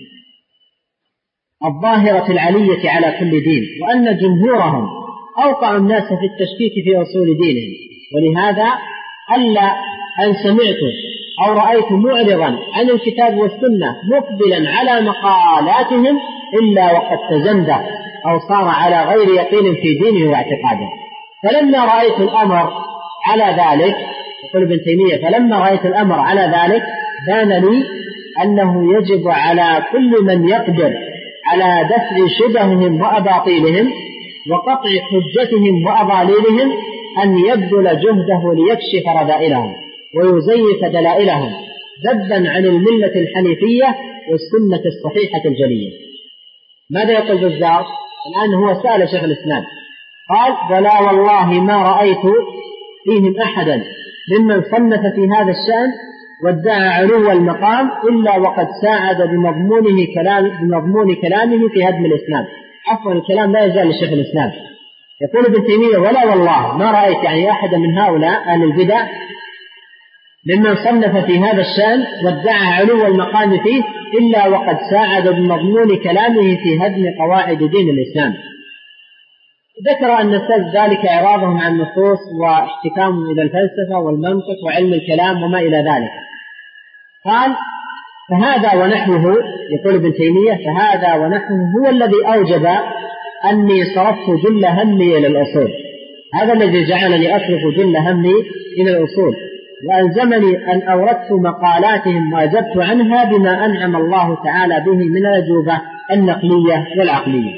الظاهرة العلية على كل دين، وأن جمهورهم أوقع الناس في التشكيك في أصول دينهم. ولهذا ألا أن سمعت أو رأيت معرضا عن الكتاب والسنة مقبلا على مقالاتهم إلا وقد تزندق أو صار على غير يقين في دينه واعتقاده. فلما رأيت الأمر على ذلك، يقول ابن تيمية، فلما رأيت الأمر على ذلك بان لي أنه يجب على كل من يقدر على دفع شبههم وأباطيلهم وقطع حجتهم وأضاليلهم أن يبذل جهده ليكشف رذائلهم ويزيف دلائلهم ذبا عن الملة الحنيفية والسنة الصحيحة الجلية. ماذا يقول البزار؟ الآن هو سأل شيخ الإسلام قال ولا والله ما رأيت فيهم أحدا ممن صنف في هذا الشأن وادعى علو المقام إلا وقد ساعد بمضمون كلامه في هدم الإسلام. عفوا الكلام لا يزال لشيخ الإسلام. يقول ابن تيمية ولا والله ما رأيت يعني أحدا من هؤلاء أهل البدع ممن صنف في هذا الشأن وادعى علو المقام فيه إلا وقد ساعد بمضمون كلامه في هدم قواعد دين الإسلام. ذكر أن سبب ذلك إعراضهم عن النصوص واحتكامهم إلى الفلسفة والمنطق وعلم الكلام وما إلى ذلك. قال فهذا ونحوه، يقول ابن تيمية فهذا ونحوه هو الذي أوجب أني صرفت جل همي إلى الأصول، هذا الذي جعلني أصرف جل همي إلى الأصول، وألزمني أن أوردت مقالاتهم وأجبت عنها بما أنعم الله تعالى به من الأجوبة النقلية والعقلية.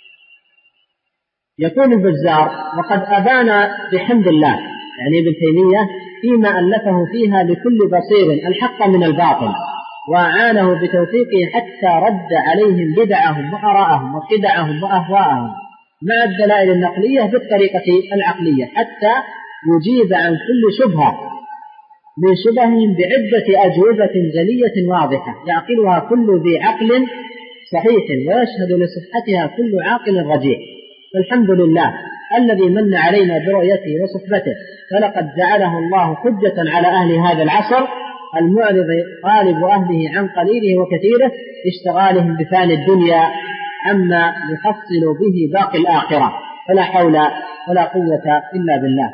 يقول البزار وقد أبان بحمد الله، يعني ابن تيمية فيما ألفه فيها لكل بصير الحق من الباطل، وأعانه بتوفيقه حتى رد عليهم بدعهم وآراءهم وخدعهم وأهواءهم مع الدلائل النقلية بالطريقة العقلية حتى يجيب عن كل شبهة من شبههم بعدة أجوبة جلية واضحة يعقلها كل ذي عقل صحيح ويشهد لصحتها كل عاقل رجيح. فالحمد لله الذي من علينا برؤيته وصحبته، فلقد جعله الله حجة على أهل هذا العصر المعرض غالب أهله عن قليله وكثيره اشتغالهم بفان الدنيا عما يحصل به باقي الآخرة، فلا حول ولا قوة إلا بالله.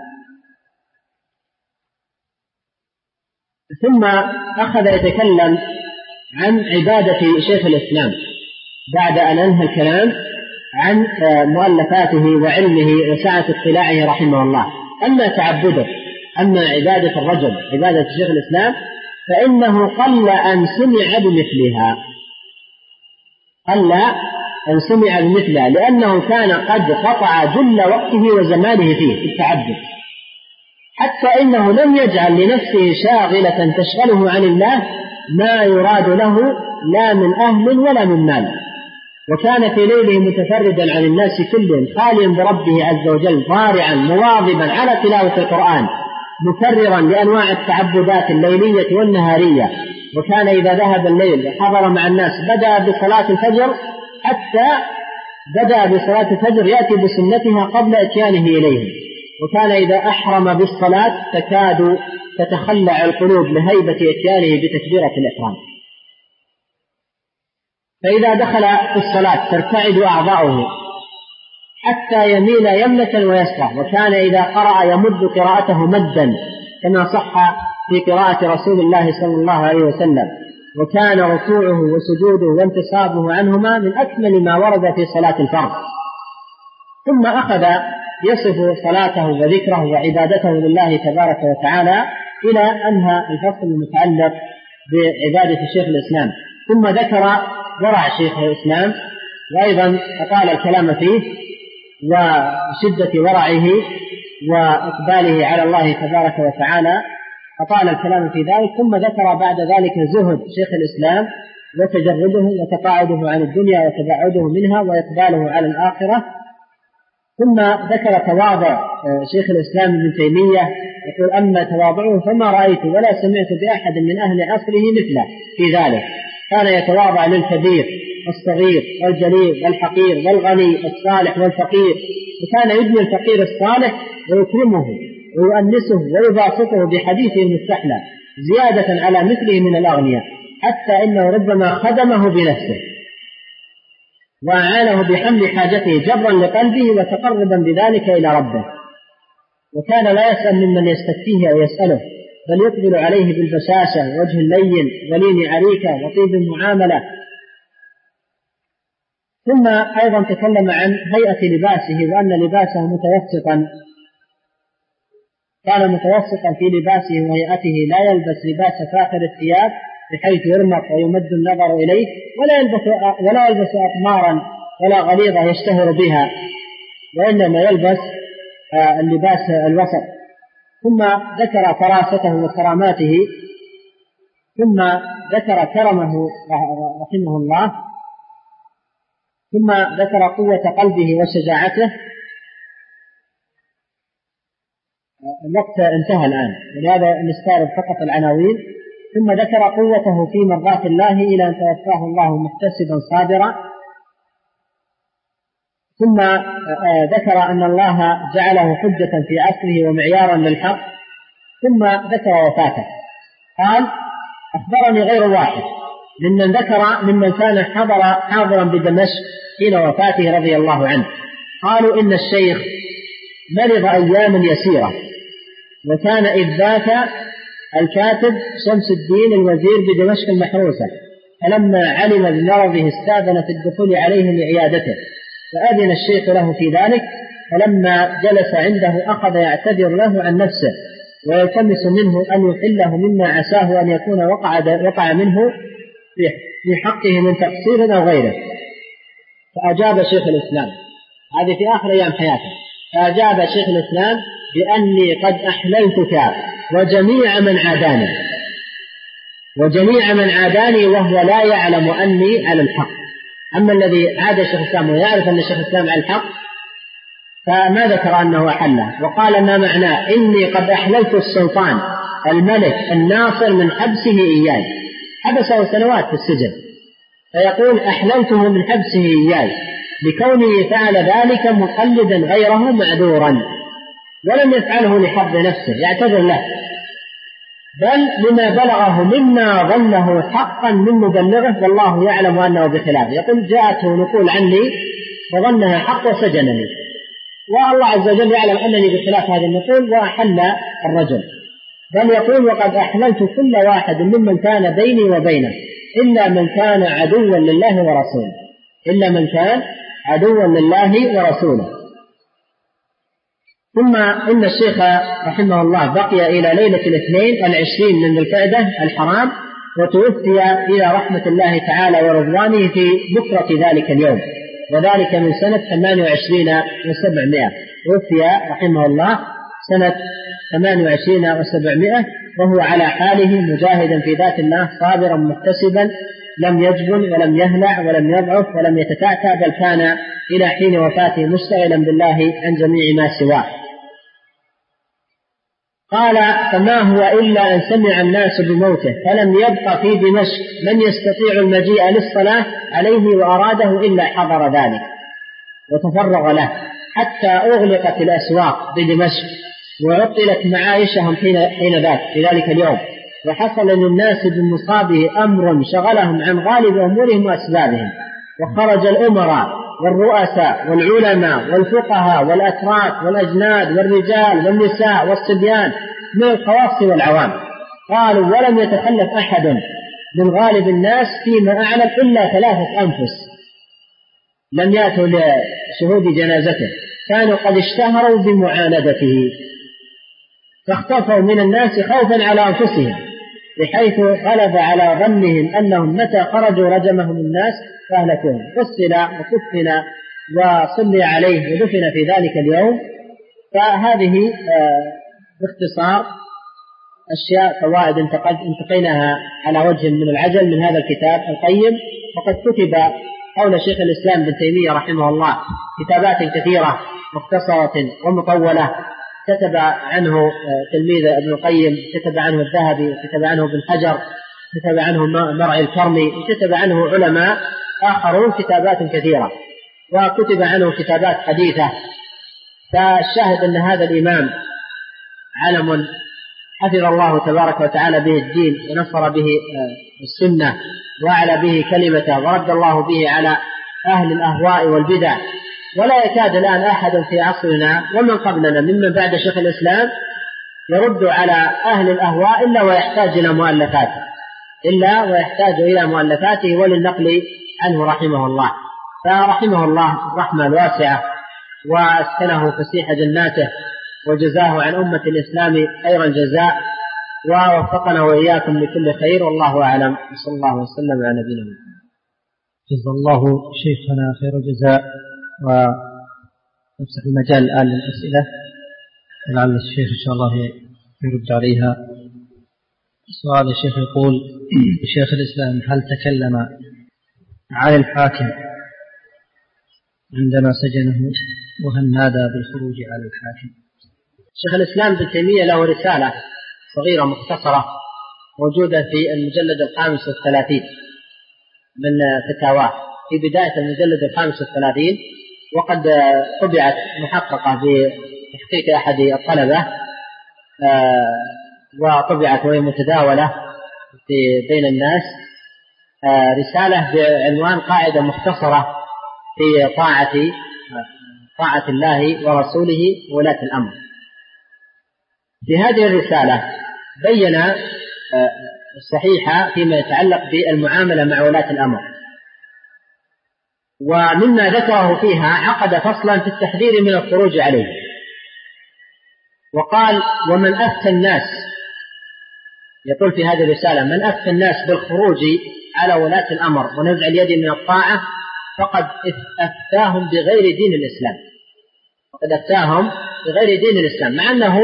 ثم أخذ يتكلم عن عبادة شيخ الإسلام بعد أن أنهى الكلام عن مؤلفاته وعلمه وسعة اطلاعه رحمه الله. أما تعبده، أما عبادة الرجل، عبادة شيخ الإسلام، فإنه قل أن سمع بمثلها، لأنه كان قد قطع جل وقته وزمانه فيه في التعبد، حتى إنه لم يجعل لنفسه شاغلة تشغله عن الله ما يراد له لا من أهل ولا من مال، وكان في ليله متفردا عن الناس كلهم، خاليا بربه عز وجل، ضارعا مواظبا على تلاوة القرآن، مكررا لأنواع التعبدات الليلية والنهارية. وكان إذا ذهب الليل وحضر مع الناس بدأ بصلاة الفجر، حتى بدأ بصلاة الفجر يأتي بسنتها قبل إتيانه إليهم. وكان إذا أحرم بالصلاة تكاد تتخلع القلوب لهيبة إتيانه بتكبيرة الإحرام، فإذا دخل في الصلاة ترتعد أعضاؤه حتى يميل يمنة ويسرى. وكان إذا قرأ يمد قراءته مدا كما صح في قراءة رسول الله صلى الله عليه وسلم. وكان ركوعه وسجوده وانتصابه عنهما من أكمل ما ورد في صلاة الفرض. ثم أخذ يصف صلاته وذكره وعبادته لله تبارك وتعالى إلى أنهى الفصل المتعلق بعبادة شيخ الإسلام. ثم ذكر ورع شيخ الإسلام، وأيضا أطال الكلام فيه وشدة ورعه وإقباله على الله تبارك وتعالى، أطال الكلام في ذلك. ثم ذكر بعد ذلك زهد شيخ الإسلام وتجرده وتقاعده عن الدنيا وتباعده منها وإقباله على الآخرة. ثم ذكر تواضع شيخ الإسلام ابن تيمية، يقول: أما تواضعه فما رأيت ولا سمعت بأحد من أهل عصره مثله في ذلك. كان يتواضع للكبير والصغير والجليل والحقير والغني الصالح والفقير، وكان يدني الفقير الصالح ويكرمه ويؤنسه ويباسطه بحديثه المستحلى زيادة على مثله من الأغنياء، حتى إنه ربما خدمه بنفسه وأعانه بحمل حاجته جبرا لقلبه وتقربا بذلك إلى ربه. وكان لا يسأل ممن يستفتيه أو يسأله، بل يقبل عليه بالبشاشة وجه اللين ولين عريكة وطيب المعاملة. ثم أيضا تكلم عن هيئة لباسه، وأن لباسه متوسطا، كان متوسطا في لباسه وهيئته، لا يلبس لباس فاخر الثياب بحيث يرمق ويمد النظر إليه، ولا يلبس أطمارا ولا غليظة يشتهر بها، وإنما يلبس اللباس الوسط. ثم ذكر فراسته وكراماته، ثم ذكر كرمه رحمه الله، ثم ذكر قوة قلبه وشجاعته. الوقت انتهى الآن، ولهذا نستعرض فقط العناوين. ثم ذكر قوته في مرضاة الله إلى أن توفاه الله محتسبا صابرا. ثم ذكر أن الله جعله حجة في عصره ومعيارا للحق. ثم ذكر وفاته، قال: أخبرني غير واحد ممن كان حاضرا بدمشق حين وفاته رضي الله عنه، قالوا إن الشيخ مرض أياما يسيرة، وكان إذ ذاك الكاتب شمس الدين الوزير بدمشق المحروسة، فلما علم بمرضه استأذن في الدخول عليه لعيادته، فأذن الشيخ له في ذلك. فلما جلس عنده أخذ يعتذر له عن نفسه ويلتمس منه أن يحله مما عساه أن يكون وقع منه في حقه من تقصير أو غيره. فأجاب شيخ الإسلام، هذه في آخر أيام حياته، فأجاب شيخ الإسلام بأني قد أحللتك وجميع من عاداني وهو لا يعلم أني على الحق. أما الذي عاد شيخ الإسلام ويعرف أن شيخ الإسلام على الحق فما ذكر أنه أحله، وقال: ما معناه إني قد أحللت السلطان الملك الناصر من حبسه إياي، حبسه سنوات في السجن، فيقول: أحللته من حبسه إياي لكونه فعل ذلك مقلدا غيره معذورا، ولم يفعله لحظ نفسه يعتذر له، بل لما بلغه مما ظنه حقا من مبلغه، والله يعلم أنه بخلاف. يقول: جاءته نقول عني فظنها حق وسجنني، والله عز وجل يعلم أنني بخلاف هذه النقول وأحل الرجل. بل يقول: وقد أحللت كل واحد ممن كان بيني وبينه إلا من كان عدوا لله ورسوله. إلا من كان عدوا لله ورسوله. ثم إن الشيخ رحمه الله بقي إلى ليلة الاثنين 20 من ذي القعدة الحرام، وتوفي إلى رحمة الله تعالى ورضوانه في بكرة ذلك اليوم، وذلك من سنة 28 و700. توفي رحمه الله سنة 28 و700 وهو على حاله مجاهدا في ذات الله صابرا محتسبا، لم يجبن ولم يهلع ولم يضعف ولم يتتعتع، بل كان إلى حين وفاته مشتغلا بالله عن جميع ما سواه. قال: فما هو إلا أن سمع الناس بموته، فلم يبق في دمشق من يستطيع المجيء للصلاة عليه وأراده إلا حضر ذلك وتفرغ له، حتى أغلقت الأسواق بدمشق وعطلت معايشهم حين ذاك في ذلك اليوم، وحصل للناس بمصابه أمر شغلهم عن غالب أمورهم وأسبابهم، وخرج الأمراء والرؤساء والعلماء والفقهاء والأتراك والأجناد والرجال والنساء والصبيان من الخواص والعوام. قالوا: ولم يتخلف أحد من غالب الناس فيما أعلم إلا 3 أنفس لم يأتوا لشهود جنازته، كانوا قد اشتهروا بمعاندته، فاختفوا من الناس خوفا على أنفسهم، بحيث غلب على ظنهم أنهم متى خرجوا رجمهم الناس فأهلكوهم. غسل وكفن وصلي عليه ودفن في ذلك اليوم. فهذه باختصار أشياء فوائد انتقيناها على وجه من العجل من هذا الكتاب القيم. وقد كتب حول شيخ الإسلام ابن تيمية رحمه الله كتابات كثيرة مختصرة ومطولة، كتب عنه تلميذ ابن القيم، كتب عنه الذهبي، كتب عنه ابن حجر، كتب عنه مرعي الكرمي، كتب عنه علماء آخرون كتابات كثيرة، وكتب عنه كتابات حديثة. فالشاهد أن هذا الإمام علم حفظ الله تبارك وتعالى به الدين ونصر به السنة وأعلى به كلمته، ورد الله به على أهل الأهواء والبدع. ولا يكاد الآن أحد في عصرنا ومن قبلنا ممن بعد شيخ الإسلام يرد على أهل الأهواء إلا ويحتاج إلى مؤلفاته وللنقل عنه رحمه الله. فرحمه الله الرحمة الواسعة، وأسكنه فسيح جناته، وجزاه عن أمة الإسلام خير الجزاء، ووفقنا وإياكم لكل خير، والله أعلم. صلى الله وسلم على نبينا محمد. جزا الله شيخنا خير الجزاء، ونفتح المجال الآن للأسئلة، ولعل الشيخ إن شاء الله يرد عليها. سؤال الشيخ يقول: شيخ الإسلام هل تكلم عن الحاكم عندما سجنه، وهل نادى بالخروج على الحاكم؟ شيخ الإسلام ابن تيمية له رسالة صغيرة مختصرة موجودة في المجلد 35 من فتاواه، في بداية المجلد 35، وقد طبعت محققة بتحقيق أحد الطلبة، وطبعت وهي متداولة بين الناس، رسالة بعنوان قاعدة مختصرة في طاعة الله ورسوله وولاة الأمر. في هذه الرسالة بين الصحيحة فيما يتعلق بالمعاملة مع ولاة الأمر، ومما ذكره فيها عقد فصلا في التحذير من الخروج عليه، وقال: ومن أفتى الناس، يقول في هذه الرسالة: من أفتى الناس بالخروج على ولاة الأمر ونزع اليد من الطاعة فقد أفتاهم بغير دين الإسلام، مع أنه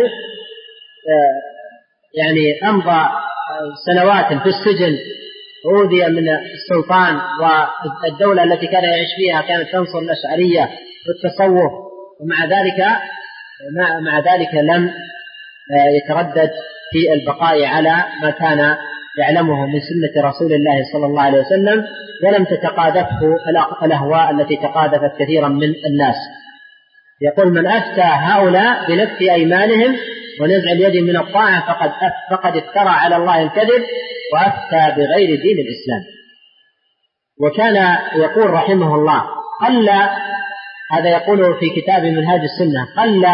يعني أمضى سنوات في السجن، أوذي من السلطان، والدولة التي كان يعيش فيها كانت تنصر الأشعرية والتصوف، ومع ذلك لم يتردد في البقاء على ما كان يعلمه من سنة رسول الله صلى الله عليه وسلم، ولم تتقاذفه الأهواء التي تقاذفت كثيرا من الناس. يقول: من أفتى هؤلاء بنفي أيمانهم ونزع اليد من الطاعة فقد افترى على الله الكذب وأفتى بغير دين الإسلام. وكان يقول رحمه الله: قل، هذا يقوله في كتاب منهاج السنة، قل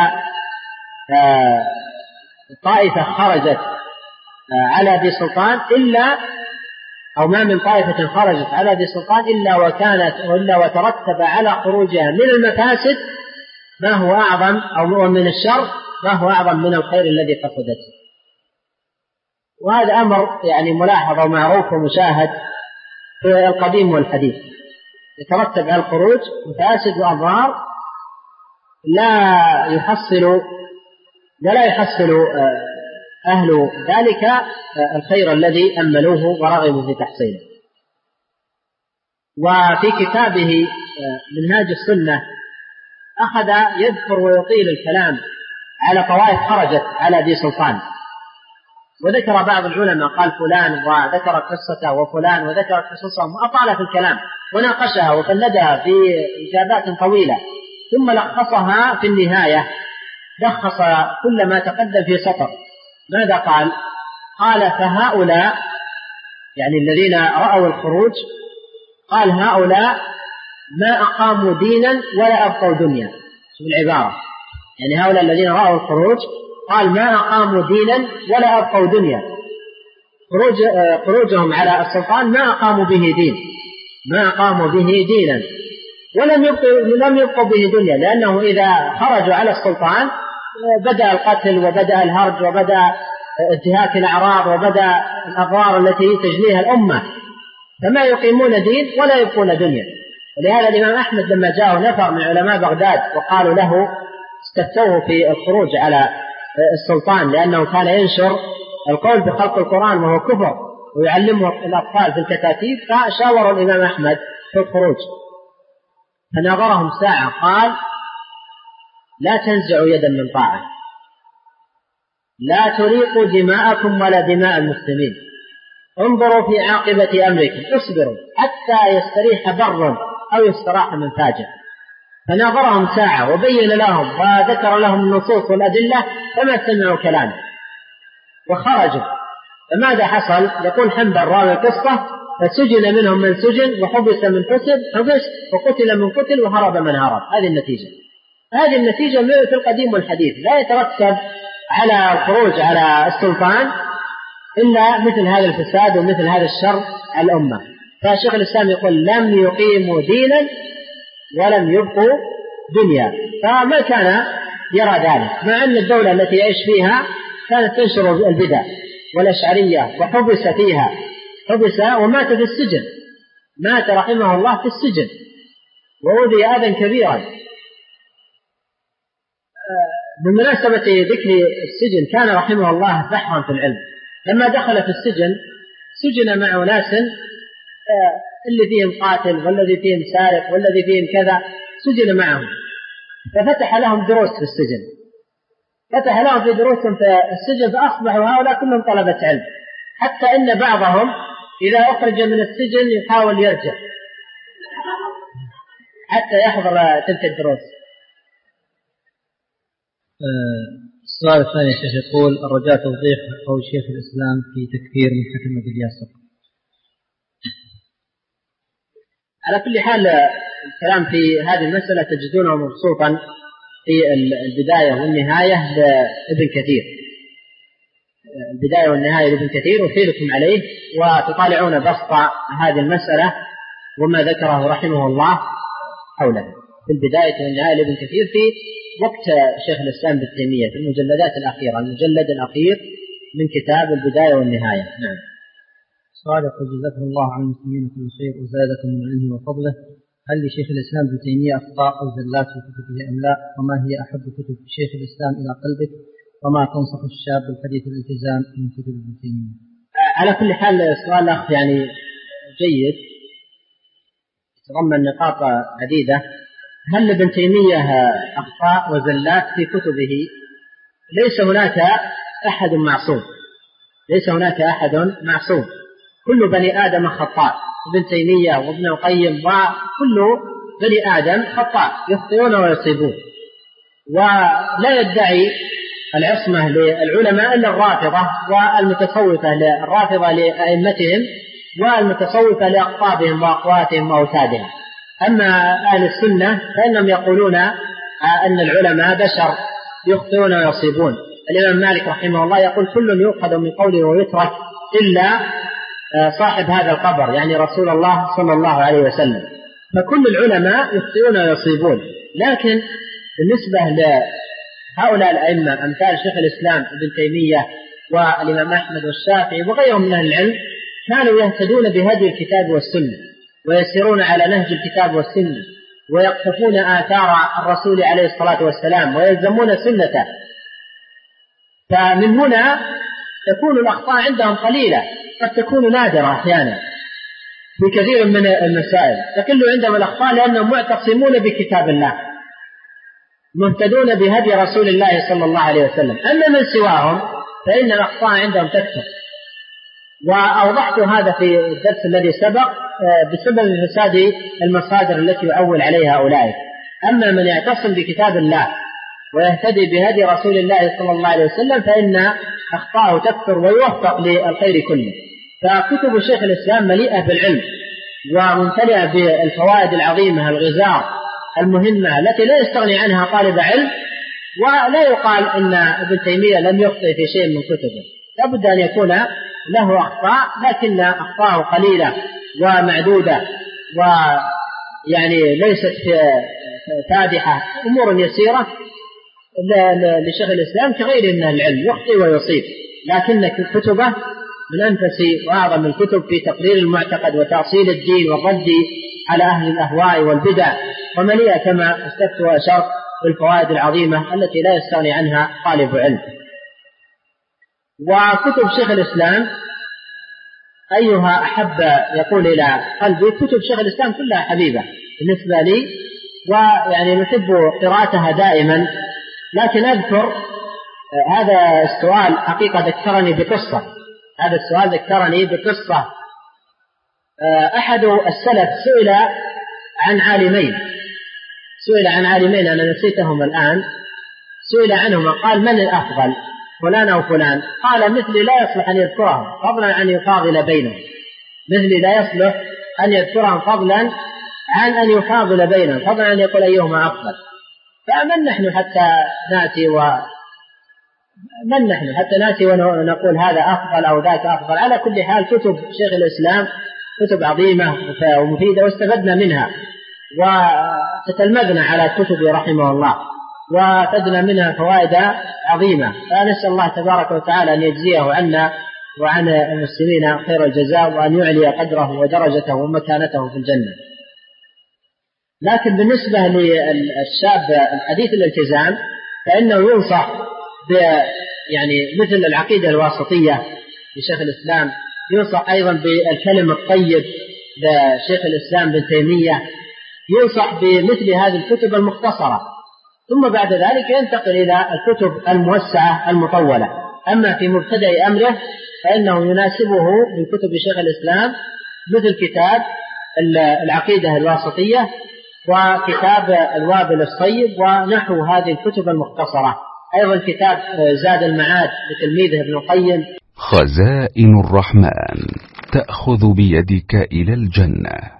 طائفة خرجت على ذي سلطان إلا أو ما من طائفة خرجت على ذي سلطان إلا وترتب على خروجها من المفاسد ما هو أعظم، أو من الشر ما هو أعظم من الخير الذي قصدته. وهذا أمر يعني ملاحظ ومعروف ومشاهد في القديم والحديث، يترتب على الخروج مفاسد وأضرار لا يحصل أهل ذلك الخير الذي أملوه ورغبوا في تحصيله. وفي كتابه منهاج السنة أخذ يذكر ويطيل الكلام على طوائف خرجت على ذي سلطان، وذكر بعض العلماء قال فلان وذكر قصته وفلان وذكر قصصهم، وأطال في الكلام وناقشها وفندها في إجابات طويلة، ثم لخصها في النهاية، لخص كل ما تقدم في سطر. ماذا قال؟ قال فهؤلاء يعني الذين رأوا الخروج، قال هؤلاء ما أقاموا دينا ولا أبقوا دنيا. شوف العبارة، يعني هؤلاء الذين رأوا الخروج قال ما أقاموا دينا ولا أبقوا دنيا، خروجهم على السلطان ما أقاموا به دين، ما أقاموا به دينا ولم يبقوا به دنيا، لأنه إذا خرجوا على السلطان بدأ القتل وبدأ الهرج وبدأ انتهاك الأعراض وبدأ الأضرار التي تجنيها الأمة، فما يقيمون دين ولا يبقون دنيا. ولهذا الإمام أحمد لما جاءه نفر من علماء بغداد وقالوا له استفتوه في الخروج على السلطان لأنه كان ينشر القول بخلق القرآن وهو كفر ويعلمه الأطفال في الكتاتيب، فشاوروا الإمام أحمد في الخروج فناظرهم ساعة، قال لا تنزعوا يدا من طاعة، لا تريقوا دماءكم ولا دماء المسلمين، انظروا في عاقبة أمركم، اصبروا حتى يستريح بر أو يستراح من فاجر. فناظرهم ساعة وبين لهم وذكر لهم النصوص والأدلة فما سمعوا كلامه وخرجوا. فماذا حصل؟ يقول حنبل راوي القصة فسجن منهم من سجن وحبس من حبس وقتل من قتل وهرب من هرب. هذه النتيجة في القديم والحديث. لا يترتب على الخروج على السلطان إلا مثل هذا الفساد ومثل هذا الشر على الأمة. فالشيخ الإسلام يقول لم يقيموا دينا ولم يبقوا دنيا، فما كان يرى ذلك، مع أن الدولة التي يعيش فيها كانت تنشر البدع والأشعرية وحبس فيها، حبس ومات في السجن، مات رحمه الله في السجن وأوذي أذى كبيرا. بمناسبة ذكر السجن كان رحمه الله بحرا في العلم، لما دخل في السجن سجن مع ناس اللي فيهم قاتل والذي فيهم سارق والذي فيهم كذا، سجن معهم ففتح لهم دروس في السجن، فتح لهم في دروسهم في السجن، فأصبحوا هؤلاء كلهم طلبة علم، حتى إن بعضهم إذا أخرج من السجن يحاول يرجع حتى يحضر تلك الدروس. السؤال الثاني شيخ يقول الرجاء توضيح قول شيخ الإسلام في تكفير من حكم بالياسر. على كل حال الكلام في هذه المسألة تجدونه مبسوطا في البداية والنهاية لابن كثير، البداية والنهاية لابن كثير، أحيلكم عليه وتطالعون بسط هذه المسألة وما ذكره رحمه الله حوله في البداية والنهاية لابن كثير في وقت شيخ الإسلام ابن تيمية في المجلدات الأخيرة، المجلد الأخير من كتاب البداية والنهاية. نعم. سؤال يقول جزاكم الله عن المسلمين كل خير وزادكم من علمه وفضله، هل لشيخ الإسلام ابن تيمية أخطاء أو زلات في كتبه أم لا؟ وما هي أحب كتب شيخ الإسلام إلى قلبك؟ وما تنصح الشاب بالحديث الالتزام من كتب ابن تيمية؟ على كل حال سؤال الأخ يعني جيد، يتضمن نقاط عديدة. هل لابن تيمية أخطاء وزلات في كتبه؟ ليس هناك أحد معصوم، ليس هناك أحد معصوم، كل بني آدم خطاء، ابن تيمية وابن القيم وكل بني آدم خطاء، يخطئون ويصيبون. ولا يدعي العصمة للعلماء إلا الرافضة والمتصوفة، الرافضة لأئمتهم والمتصوفة لأقطابهم وأقواتهم وأوتادهم. أما أهل السنة فإنهم يقولون أن العلماء بشر يخطئون ويصيبون. الإمام مالك رحمه الله يقول كل يؤخذ من قوله ويترك إلا صاحب هذا القبر يعني رسول الله صلى الله عليه وسلم. فكل العلماء يخطئون ويصيبون، لكن بالنسبة لهؤلاء الأئمة أمثال شيخ الإسلام ابن تيمية والإمام أحمد والشافعي وغيرهم من أهل العلم كانوا يهتدون بهدي الكتاب والسنة ويسيرون على نهج الكتاب والسنة ويقتفون آثار الرسول عليه الصلاة والسلام ويلزمون سنته. فمن هنا تكون الأخطاء عندهم قليلة، قد تكون نادرة أحيانا في كثير من المسائل، تقل عندهم الأخطاء لأنهم معتصمون بكتاب الله مهتدون بهدي رسول الله صلى الله عليه وسلم. أما من سواهم فإن الأخطاء عندهم تكثر، وأوضحت هذا في الدرس الذي سبق بسبب فساد المصادر التي يؤول عليها أولئك. أما من يعتصم بكتاب الله ويهتدي بهدي رسول الله صلى الله عليه وسلم فإن أخطاءه تكثر ويوفق للخير كله. فكتب شيخ الإسلام مليئة بالعلم وممتلئة بالفوائد العظيمة الغزار المهمة التي لا يستغني عنها طالب علم، ولا يقال إن ابن تيمية لم يخطئ في شيء من كتبه، لابد أن يكون له أخطاء لكن أخطاءه قليلة ومعدودة ويعني ليست فادحة، أمور يسيرة لشيخ الإسلام كغيره من العلم يخطئ ويصيب، لكن كتبه من أنفس وأعظم الكتب في تقرير المعتقد وتأصيل الدين والرد على أهل الأهواء والبدع، ومليئة كما استفت وأشرت بالفوائد العظيمة التي لا يستغني عنها طالب علم. وكتب شيخ الإسلام أيها أحب يقول إلى قلبي، كتب شيخ الإسلام كلها حبيبة بالنسبة لي ويعني نحب قراءتها دائما. لكن أذكر هذا السؤال حقيقة ذكرني بقصة، هذا السؤال ذكرني بقصة. أحد السلف سئل عن عالمين أنا نسيتهم الآن، سئل عنهما قال من الأفضل فلان أو فلان؟ قال مثلي لا يصلح أن يذكرهم فضلا عن يفاضل بينهم، مثلي لا يصلح أن يذكرهم فضلا عن أن يفاضل بينهم، فضلا عن يقول أيهما أفضل. فمن نحن حتى نأتي ونقول هذا أفضل أو ذاك أفضل؟ على كل حال كتب شيخ الإسلام كتب عظيمة ومفيدة واستفدنا منها وتتلمذنا على كتبه رحمه الله وفدنا منها فوائد عظيمة. فنسأل الله تبارك وتعالى أن يجزيه عنا وعن المسلمين خير الجزاء وأن يعلي قدره ودرجته ومكانته في الجنة. لكن بالنسبة للشاب الحديث الالتزام فإنه ينصح يعني مثل العقيدة الواسطية لشيخ الإسلام، ينصح أيضا بالكلم الطيب لشيخ الإسلام بن تيمية، ينصح بمثل هذه الكتب المختصرة، ثم بعد ذلك ينتقل إلى الكتب الموسعة المطولة. أما في مبتدأ أمره فإنه يناسبه من كتب شيخ الإسلام مثل كتاب العقيدة الواسطية وكتاب الوابل الصيب ونحو هذه الكتب المختصرة، أيضا كتاب زاد المعاد لتلميذه ابن القيم. خزائن الرحمن تأخذ بيدك إلى الجنة.